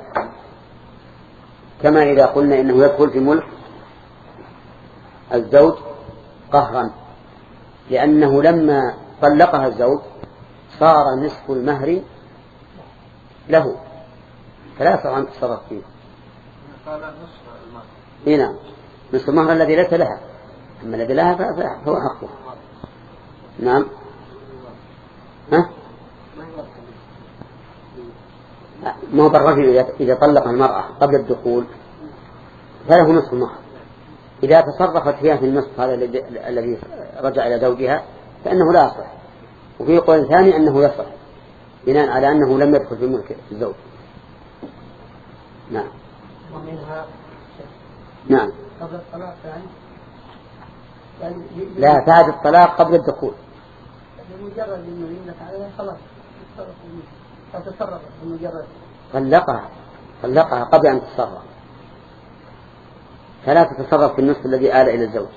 كما إذا قلنا إنه يدخل في ملك الزوج قهرا، لأنه لما طلقها الزوج صار نصف المهر له فلا يصح أن تصرف فيه. نعم نصف المهر الذي ليس لها، أما الذي لها فهو حقه. نعم ما هو بالرجل إذا طلق المرأة قبل الدخول فله نصف المهر، إذا تصرفت فيها في النصف هذا الذي رجع إلى زوجها فإنه لا يصح. وفي قول ثاني أنه يصح بناء على أنه لم يدخل في ملك الزوج. نعم. ومنها نعم قبل الطلاق يعني لا بعد الطلاق قبل الدخول. بمجرد أنه يملك عليها خلاص تصرف بمجرد طلقها قبل أن تتصرف، فلا تتصرف في النصف الذي آل إلى الزوج.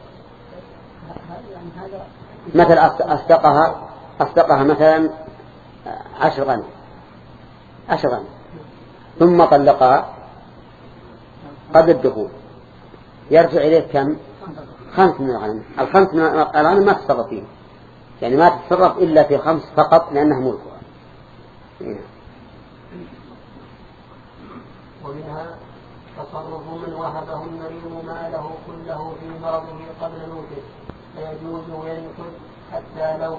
مثل أصدقها مثلا 10 غنم ثم طلقها قبل الدخول، يرجع إليه كم؟ 5 من الغنم. 5 من الغنم ما تتصرف فيه، يعني ما تتصرف إلا في 5 فقط لأنها ملكها. ومنها تصرف من وهبه المريض ماله كله في مرضه قبل موته فيجوز وينفذ حتى لو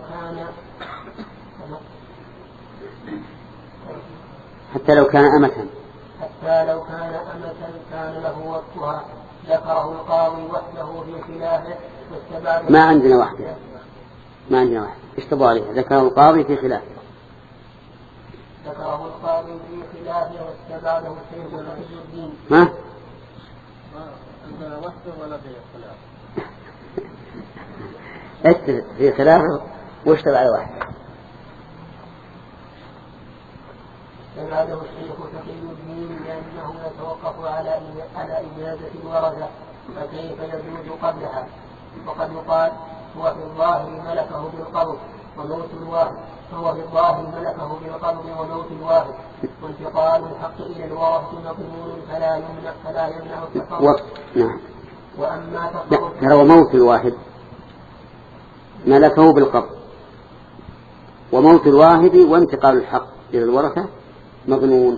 كان أمة كان له وقتها. ذكره القاضي وحده في خلافه واستبعد. ما عندنا واحدة اشتبه عليها. ذكره القاضي في خلافه واستبعده الشيخ الحج الدين. ما عندنا وحده ولا في خلاف. اكتب في خلافه واشتبه على واحد. استبعده الشيخ تقي الدين لأنه يتوقف على إجازة الورثة فكيف يجوز قبلها. وقد يقال هو في الظاهر ملكه بالقبض وموت الواحد، وانتقال الحق إلى الورثة مضمون فلا يمنع التصرف. نعم. وأما ترى موت الواحد ملكه بالقبض وموت الواحد وانتقال الحق إلى الورثة مضمون.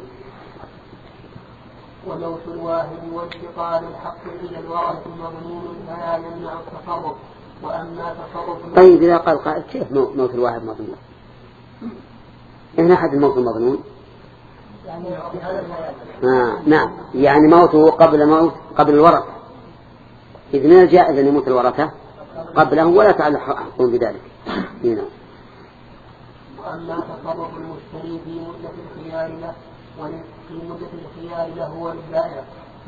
وموت الواحد وانتقال الحق إلى الورثة مضمون فلا يمنع التصرف. وأما تصرف. طيب إذا قال قائل كيف موت الواحد مضمون؟ إن أحد الموت مضمون؟ نعم يعني موته قبل الورثة، إذ من الجائز أن يموت الورثة قبله ولا تعلق حقهم بذلك. هنا. وأما تصرف المشتري في مدة الخيار له وللبائع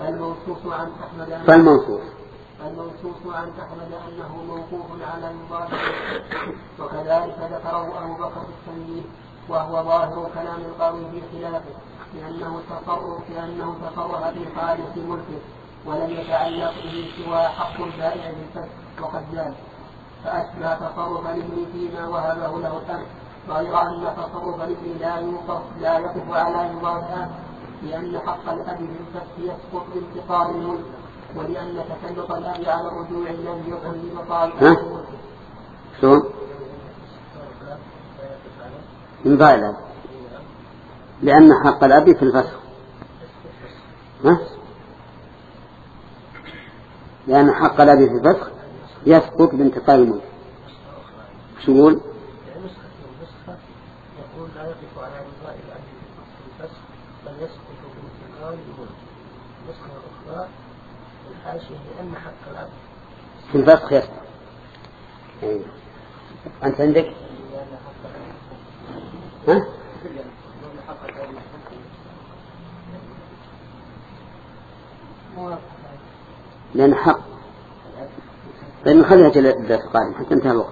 فالمنصوص عن أحمد أنه موقوف على المضارع، وكذلك ذكره أبو بكر التنبيه وهو ظاهر كلام القاضي في خلافه لأنه تصرف في خالص ملكه ولم يتعلق به سوى حق البائع بالفتح وقد زال، فأشبه تصرف الابن فيما وهبه له الأب، غير أن تصرف الابن لا يقف على مضارعه، لأن حق الأب بالفتح يسقط بانتقال الملك، ولأن تسلط الأب على الرجوع لم يكن لمطالب الملك. إمضاء الأب، لأن حق الأب في الفسخ. لأن حق الأب في الفسخ يسقط بانتقال الملك. شو يقول؟ يقول لا يقف على إمضاء الأب في الفسخ بل يسقط بانتقال الملك. النسخة الأخرى الحاشية لأن حق الأب في الفسخ يسقط. أنت عندك؟ ها؟ لأن حق، لأن نخليها جلسة القائم حتى انتهى الوقت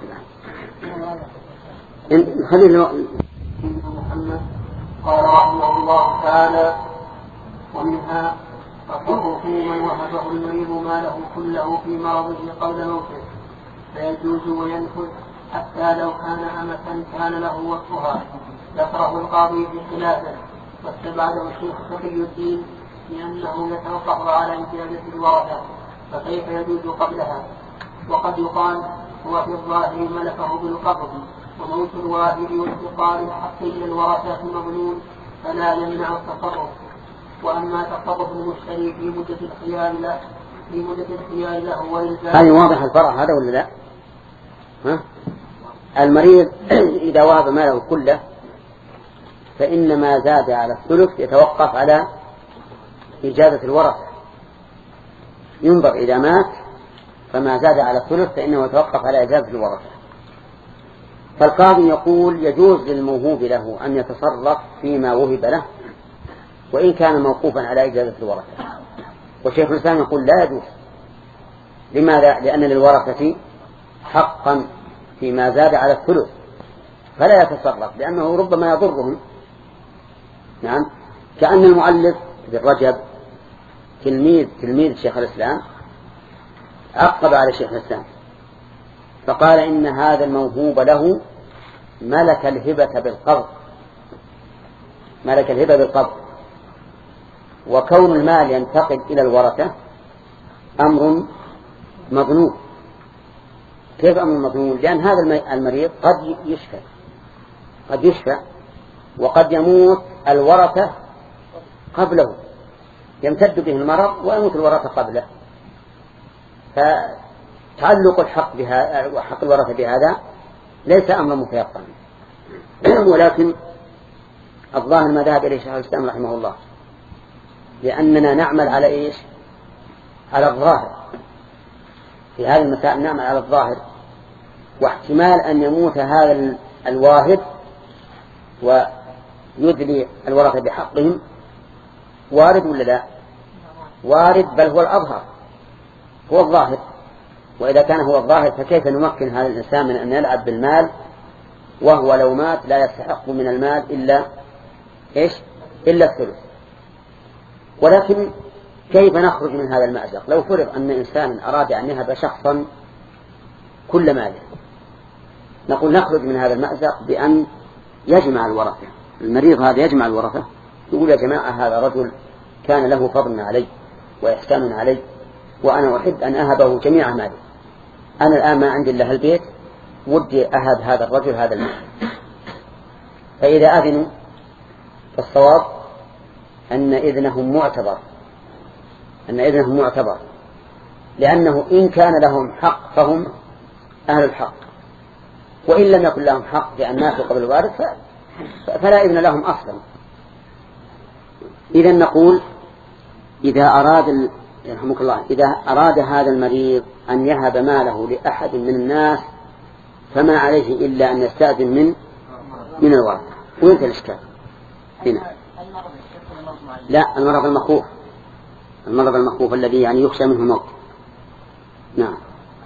الآن. نخلي محمد قال رحمه الله تعالى: ومنها تصرف من وهبه المريض ماله كله في مرضه قبل موته فيجوز وينفذ حتى لو كان أمة كان له وصفها. ذكره القاضي بخلافه واستبعده الشيخ تقي الدين لأنه يتوقف على إجازة الورثة، فكيف يجوز قبلها؟ وقد يقال هو في الظاهر ملكه بالقبض، وموت الواهب وانتقال الحق إلى الورثة مظنون فلا يمنع التصرف. وأما تصرف المشتري في مدة الخيار له والإلزام. هذه واضح الفرع هذا ولا لا؟ ها؟ المريض إذا وهب ماله كله فإن ما زاد على الثلث يتوقف على إجازة الورثة. ينظر إذا مات فما زاد على الثلث فإنه يتوقف على إجازة الورثة. فالقاضي يقول يجوز للموهوب له أن يتصرف فيما وهب له وإن كان موقوفا على إجازة الورثة. وشيخ الإسلام يقول لا يجوز. لماذا؟ لأن للورثة حقا فيما زاد على الثلث فلا يتصرف لأنه ربما يضرهم. نعم، كأن المؤلف بالرجب تلميذ شيخ الإسلام عقب على شيخ الإسلام فقال إن هذا الموهوب له ملك الهبة بالقبض، وكون المال ينتقل إلى الورثة أمر مظنون. كيف أمر مظنون؟ لأن هذا المريض قد يشفى وقد يموت الورثة قبله، يمتد به المرض ويموت الورثة قبله. فتعلق الحق بها وحق الورثة بهذا ليس أمر متيقن. ولكن الظاهر ما ذهب إليه شيخ الإسلام رحمه الله، لأننا نعمل على إيش؟ على الظاهر في هذه المسائل، نعمل على الظاهر. واحتمال أن يموت هذا الواهب ويدلي الورثة بحقهم وارد ولا لا؟ وارد، بل هو الأظهر، هو الظاهر. وإذا كان هو الظاهر فكيف نمكن هذا الإنسان من أن يلعب بالمال وهو لو مات لا يستحق من المال إلا الثلث. ولكن كيف نخرج من هذا المأزق؟ لو فرض أن إنسان أراد أن يهب شخصا كل ماله، نقول نخرج من هذا المأزق بأن يجمع الورثة. المريض هذا يجمع الورثة، يقول يا جماعة هذا رجل كان له فضل علي وإحسان علي وأنا أحب أن أهبه جميع مالي. أنا الآن ما عندي إلا البيت، ودي أهب هذا الرجل هذا المال. فإذا أذنوا فالصواب أن إذنهم معتبر، لأنه إن كان لهم حق فهم أهل الحق، وإن لم يكن لهم حق لأن ماتوا قبل الوارث فلا إذن لهم أصلا. إذا نقول إذا أراد هذا المريض أن يهب ماله لأحد من الناس فما عليه إلا أن يستأذن من الورثة. وين الإشكال هنا؟ لا، المرض المخوف الذي يعني يخشى منه الموت. نعم.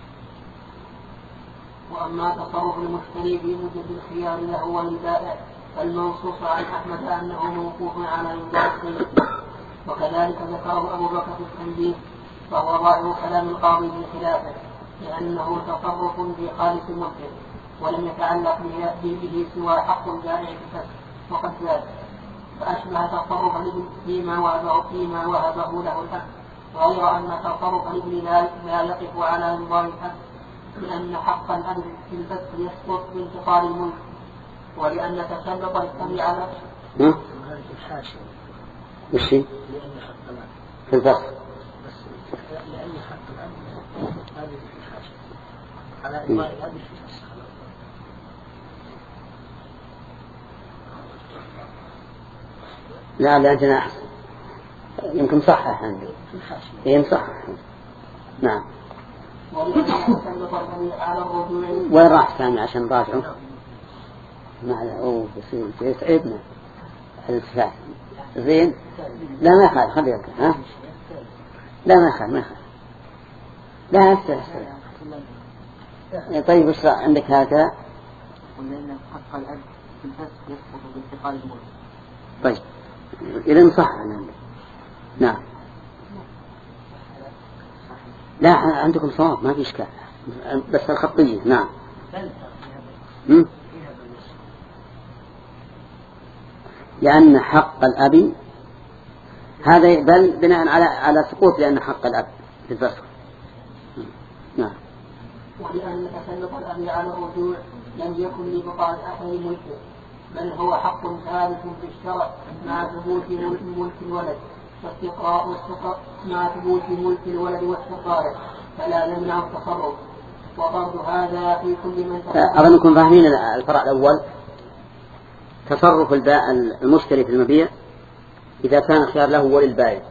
وأما تصرف المشتري في مدة الخيار له والبائع فالمنصوص عن أحمد أنه موقوف على إمضاء السيد، وكذلك ذكره أبو بكر في التنبيه، فهو ظاهر كلام القاضي بخلافه لأنه تصرف في خالص الملك ولم يتعلق به سوى حق البائع بفسخ وقد زاد، فأشبه تصرف الابن فيما وهبه له الحق، غير أن تصرف الابن لا يقف على إمضاء الحق، لأن حق الأب في الفسخ يسقط بانتقال الملك، ولأن تسلط السمع على وش في الفصل لأن حق الأب هذه في الحاشية على إضاء الأب في الفصل. لا عندنا أحسن يمكن صحح عندي صحح. نعم. وين راح ثاني عشان راجعه يسعدنا الاتفاق زين. لا ما يخالف خليه ها لا ما يخالف لا استرح. طيب وش عندك هذا؟ ولأن حق الأب في الفسق يسقط بانتقال الملك. طيب إذا صح نعم. لا عندكم صواب ما في إشكال بس الخطية. نعم. لأن حق الأب هذا بل بناء على سقوط لأن حق الأب في الفسق. نعم. ولأن تسلط الأب على الرجوع لم يكن لبقاء أحد ملكه بل هو حق ثابت في الشرع مع ثبوت ملك الولد مع ثبوت ملك الولد واستقراره فلا يمنع التصرف. وفرض هذا في كل من أظنكم فاهمين الفرع الأول. تصرف المشتري في المبيع إذا كان خيار له وللبائع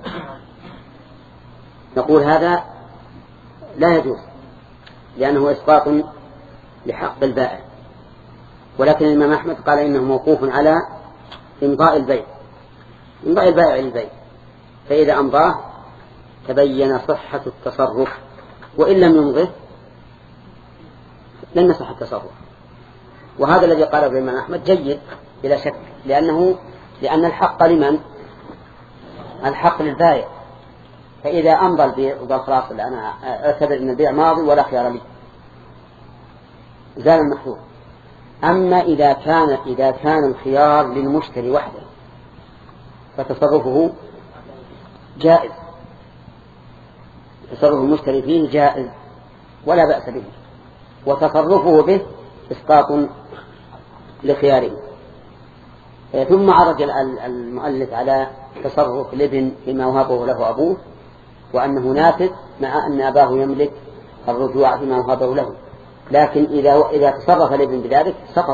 نقول هذا لا يجوز لأنه إسقاط لحق البائع. ولكن الإمام أحمد قال إنه موقوف على إمضاء البائع للبيع فإذا أمضاه تبين صحة التصرف وإن لم يمضه لن يصح التصرف. وهذا الذي قاله الإمام أحمد جيد بلا شك لأن الحق لمن؟ الحق للبائع. فإذا أمضى البيع وقال خلاص أنا أعتبر أن البيع ماضي ولا خيار لي زال المحظور. أما إذا كان الخيار للمشتري وحده فتصرفه جائز. تصرف المشتري فيه جائز ولا بأس به وتصرفه به إسقاط لخياره. ثم عرج المؤلف على تصرف الابن فيما وهبه له أبوه وأنه نافذ مع أن أباه يملك الرجوع فيما وهبه له. لكن إذا تصرف الابن بذلك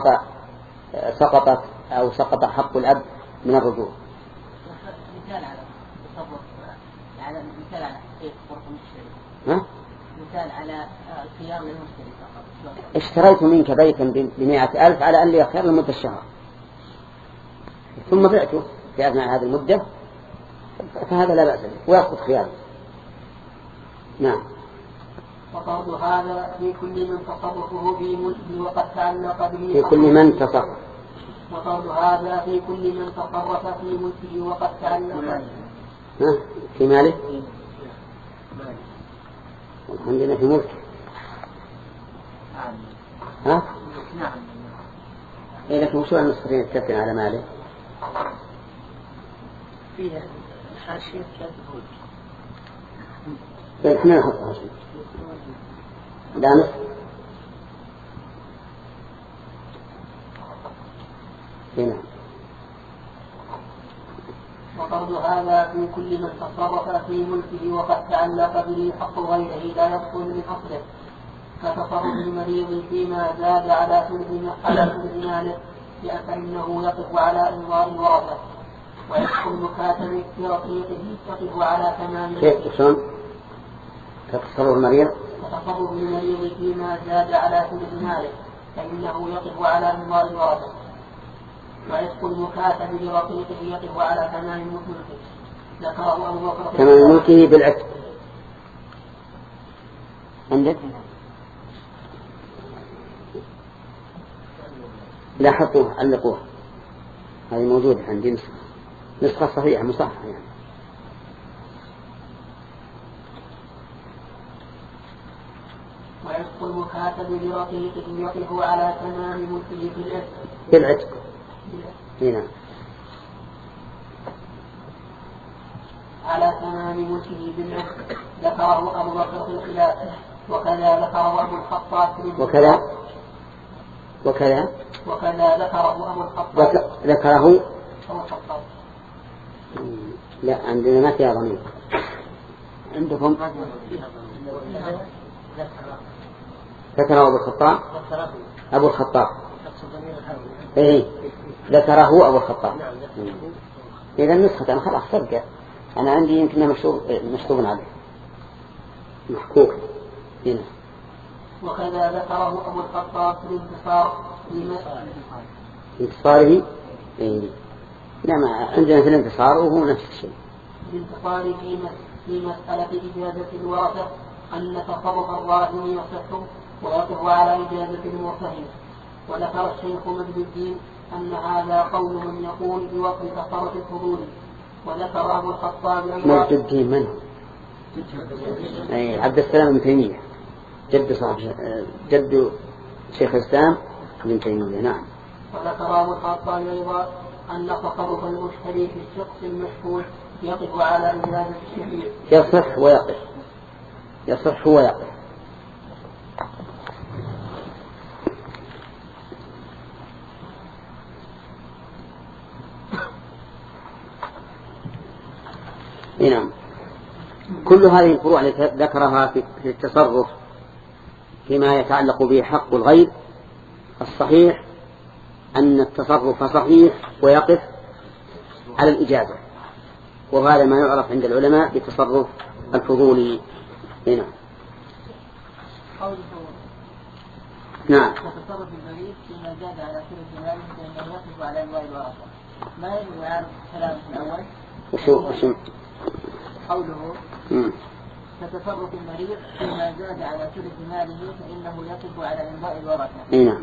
سقط حق الأب من الرجوع. مثال على الخيار للمشتري فقط. اشتريت منك بيتا ب100,000 على أن لي خيار لمدة الشهر ثم بعته في أثناء هذه المدة فهذا لا بأس به ويسقط خياره. نعم. وفرض هذا في كل من تصرفه في ملكه وقد تعلق به في كل من تصرف. وفرض هذا في كل من تصرف في ملكه وقد تعلق في ماله عندنا في ملك. ها؟ نعم. إيه لكن وشو النسختين التفن على ماله؟ فيها حاشية كاتبه. طيب احنا نحط حاشية. لا نسخ. هنا. وفرض هذا في كل من تصرف في ملكه وقد تعلق به حق غيره لا يدخل من أصله كتصرف المريض فيما زاد على ثلث ماله فإنه يقف على إمضاء الورثة ويدخل المكاتب في رقيقه يقف على تمام. كيف شلون؟ كتصرف المريض فيما زاد على ثلث ماله فإنه يقف على إمضاء الورثة ويدخل المكاتب برقيقه يقف على تمام ملكه. ذكره أبو بكر تمام ملكه بالعتق عندك؟ لاحظوه علقوه هذه موجودة عندي نسخة صحيحة مصححة يعني. ويدخل المكاتب برقيقه يقف على تمام ملكه بالعتق. هنا على تمام ملكه بالعتق. ذكره أبو بكر في الخلاف وكذا ذكره أبو الخطاب وكذا وكذا ذكره أبو الخطاب. ذكره أبو الخطاب. لا عندنا ما فيها ضمير. عندكم ذكره أبو الخطاب. أبو الخطاب. إيه ذكره أبو الخطاب. إذا النسخة أنا خلاص تبقى. أنا عندي يمكن مشطوب عليه محكوك هنا. وكذا ذكره أبو الخطاب في الانتصار انتصاره. إيه. لا ما عندنا في الانتصار وهو نفس الشيء. الانتصار في مسألة إجازة الورثة أن تصرف الراهن يصح ويقف على إجازة المرتهن. وذكر الشيخ مجد الدين أن هذا قول من يقول بوقف تصرف الفضول. وذكر أبو الخطاب مجد الدين من؟ أي عبد السلام بن تيمية جد شيخ الإسلام بن تيمية. نعم. وذكر أبو الخطاب أيضا أن تصرف المشتري في الشخص المشهور يقف على إجازة الشهير. يصح ويقف. يصح ويقف. نعم. كل هذه الفروع التي ذكرها في التصرف فيما يتعلق به حق الغير الصحيح أن التصرف صحيح ويقف على الإجازة، وهذا ما يعرف عند العلماء بتصرف الفضولي. هنا نعم. وتصرف المريض فيما زاد على ثلث ماله فإنه يقف على أنواع الورثة. ما يعرف كلام الأول وشو قوله كتصرف المريض فيما زاد على ثلث ماله فإنه يقف على إمضاء الورثة. نعم.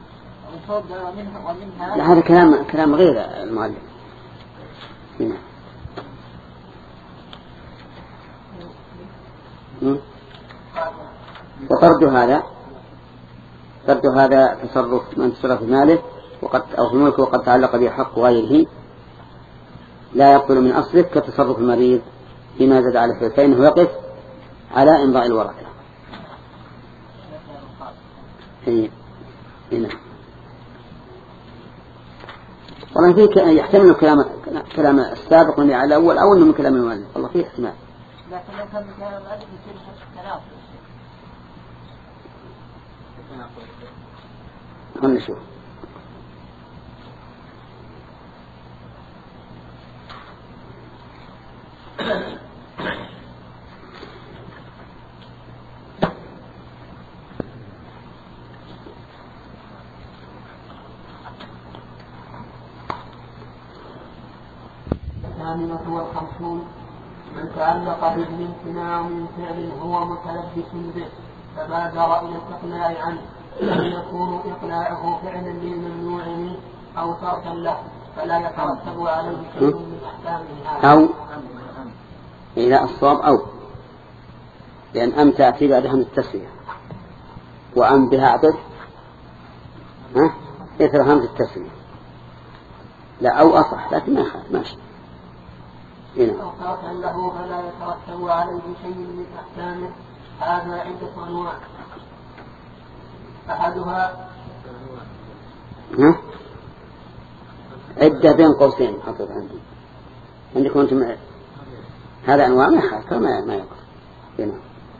ومنها لا هذا كلام غير المؤلف. نعم. وطرد هذا تصرف من تصرف في ماله أو في ملكه وقد تعلق به حق غيره لا يبطل من أصله كتصرف المريض فيما زاد على الثلث فإنه يقف على إمضاء الورثة. هنا والله فيه يحتمل كلام السابق من على الأول أو أنه من كلام المؤلف. والله فيه احتمال. لكن لو كان من كلام المؤلف يصير تناقض. نشوف. الثامنة والخمسون من تعلق به الامتناع من فعل هو متلبس به فبادر إلى الاقلاع عنه أن يكون إقلاعه فعلا للممنوع منه أو تركا له فلا يترتب عليه شيء من أحكامه. أو إلى الصواب أو لأن أم تأتي بعدها من التسوية وأم بها عطف إثر همزة التسوية. لا أو أصح لكن ما يخالف ماشي. أو تركا له فلا يترتب عليه شيء من أحكامه. هذا عدة أنواع. أحدها عدة بين قوسين حطت عندكم أنتم هذا أنواع ما يخالف ما يقص هنا.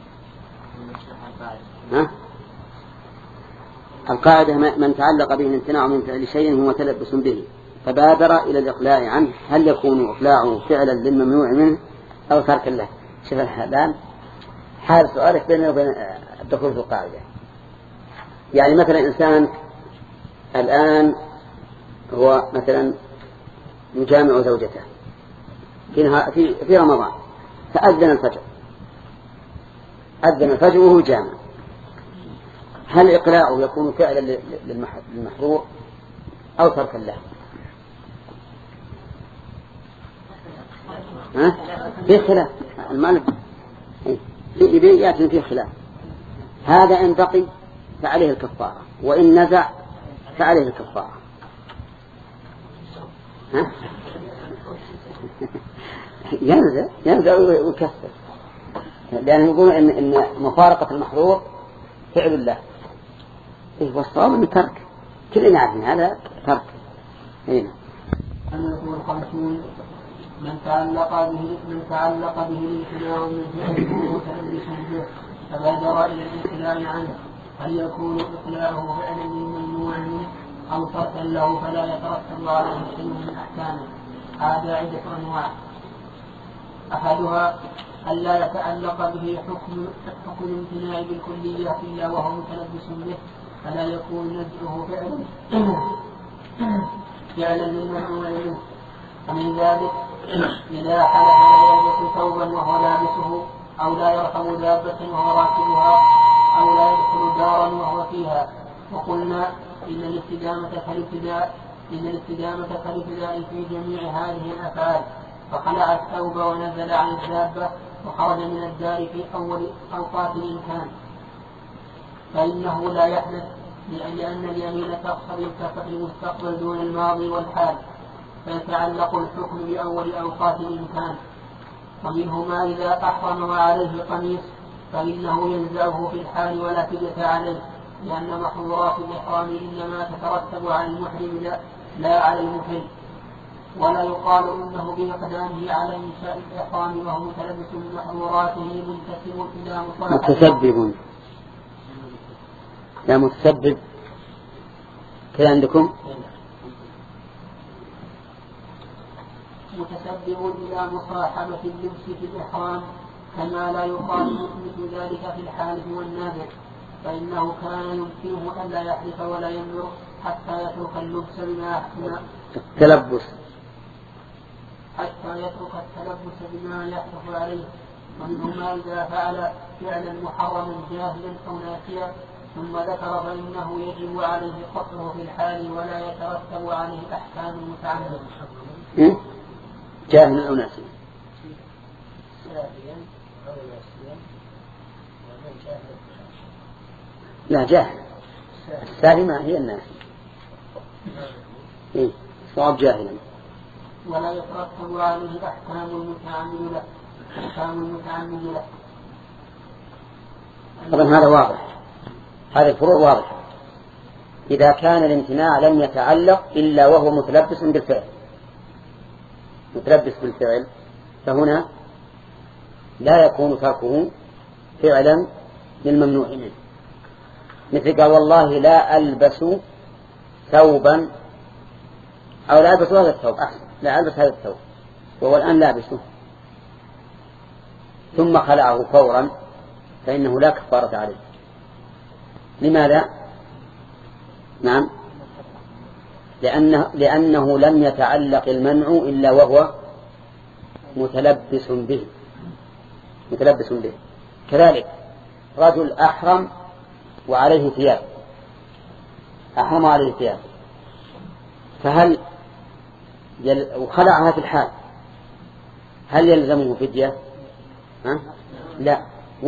القاعدة من تعلق به الامتناع من فعل شيء هو متلبس به فبادر إلى الإقلاع عنه هل يكون إقلاعه فعلا للممنوع منه أو تركا له. شوف الآن حال سؤالك بينه وبين الدخول في القاعدة. يعني مثلا إنسان الآن هو مثلا يجامع زوجته في رمضان فأذن الفجر وهو جامع هل إقلاعه يكون فعلا للمحظور أو تركا له؟ في خلاف المعنى يأتي فيه خلاف. هذا إن بقي فعليه الكفارة وإن نزع فعليه الكفارة. ينزع ويكفر لأنه يقول إن مفارقة المحظور فعل الله والصواب أنه ترك كلنا عارفين هذا فرق. هنا الخمسون من تعلق به الامتناع من فعله متلبس به فبادر الى الامتناع عنه، هل يكون اقلاعه فعلا للممنوع منه او تركا له فلا يترتب عليه شيء من احكامه؟ هذا عدة انواع. احدها الا يتعلق به حكم الامتناع بالكلية الا وهو متلبس به فلا يكون نزعه فعلا للممنوع منه. ومن ذلك إذا حلف لا يلبس ثوبا وهو لابسه، أو لا يركب دابة وهو راكبها، أو لا يدخل دارا وهو فيها. وقلنا إن الاستدامة كالابتداء في جميع هذه الأفعال، فخلع الثوب ونزل عن الدابة وخرج من الدار في أول أوقات الإمكان فإنه لا يحدث، لأن اليمين تقتضي المستقبل دون الماضي والحال، فيتعلق الحكم بأول أوقات الإمكان. ومنهما إذا أحرم وعليه قميص فإنه ينزعه في الحال ولا فدية عليه، لأن محظورات الإحرام إنما تترتب على المحرم لا على المحل. ولا يقال إنه بإقدامه على إنشاء الإحرام وهو متلبس بمحظوراته منتسب إلى متسبب. لا متسبب كذا عندكم؟ متسبب إلى مصاحبة اللبس في الإحرام، كما لا يقال مثل ذلك في الحالف والناذر، فإنه كان يمكنه ألا يحلف ولا ينذر حتى يترك اللبس بما يحلف عليه. ومنهما إذا فعل فعلا محرما جاهلا أو ناسيا ثم ذكر فإنه يجب عليه قطعه في الحال ولا يترتب عليه أحكام المتعمد. جاهل أو ناسيا؟ لا جاهل. السالمة هي الناس. صعب جاهلا. ولا يترتب عليه أحكام المتعمد له. طبعا هذا واضح، هذه الفروع واضحة. إذا كان الامتناع لم يتعلق إلا وهو متلبس بالفعل فهنا لا يكون تركه فعلا للممنوع منه. مثل قال والله لا ألبس ثوبا، أو لا ألبس هذا الثوب، أحسن لا ألبس هذا الثوب وهو الآن لابسه ثم خلعه فورا فإنه لا كفارة عليه. لماذا؟ نعم، لأنه لم يتعلق المنع إلا وهو متلبس به. كذلك رجل أحرم وعليه ثياب، فهل وخلعها في الحال هل يلزمه فدية؟ لا،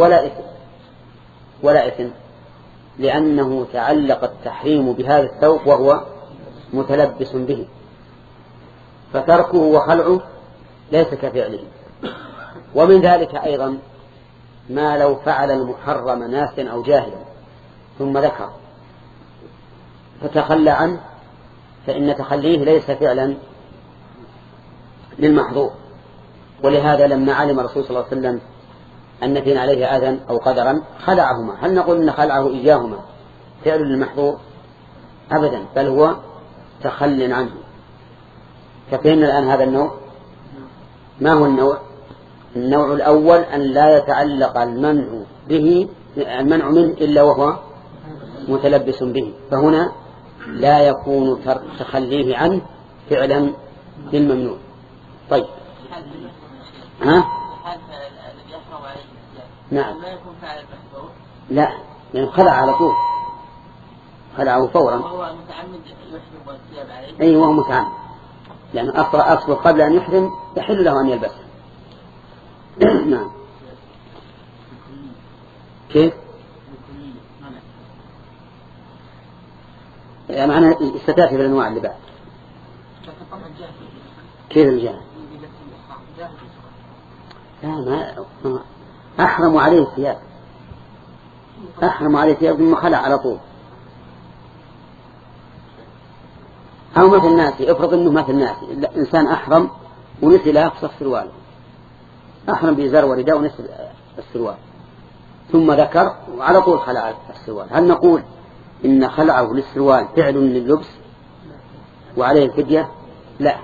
ولا إثم، لأنه تعلق التحريم بهذا الثوب وهو متلبس به، فتركه وخلعه ليس كفعله. ومن ذلك أيضا ما لو فعل المحرم ناسا أو جاهلا ثم ذكر فتخلى عنه، فإن تخليه ليس فعلا للمحظور. ولهذا لما علم الرسول صلى الله عليه وسلم أن فينا عليه أذى أو قدرا خلعهما، هل نقول أن خلعه إياهما فعل للمحظور؟ أبدا، بل هو تخل عنه. ففهمنا الآن هذا النوع. ما هو النوع؟ النوع الأول أن لا يتعلق المنع منه إلا وهو متلبس به، فهنا لا يكون تخليه عنه فعلا للممنوع. طيب نعم، لا، يعني خلع على طول، خلعه فورا. وهو متعمد يحرم والثياب عليه. أي وهو متعمد، لأن أصله قبل أن يحرم يحل له أن يلبسه. نعم. كيف؟ يعني معنى استتاتي بالأنواع اللي بعد. كيف الجاهل؟ لا، ما أحرم عليه الثياب ثم خلع على طول. أو مثل ناسي، افرض أنه مثل ناسي، إنسان أحرم ونسي لا يفسخ سروال، أحرم بإزار ورداء ونسي السروال ثم ذكر وعلى طول خلع السروال، هل نقول إن خلعه للسروال فعل لللبس وعليه الفدية؟ لا.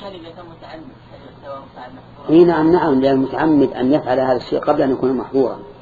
نعم لأن المتعمد أن يفعل هذا الشيء قبل أن يكون محظورا.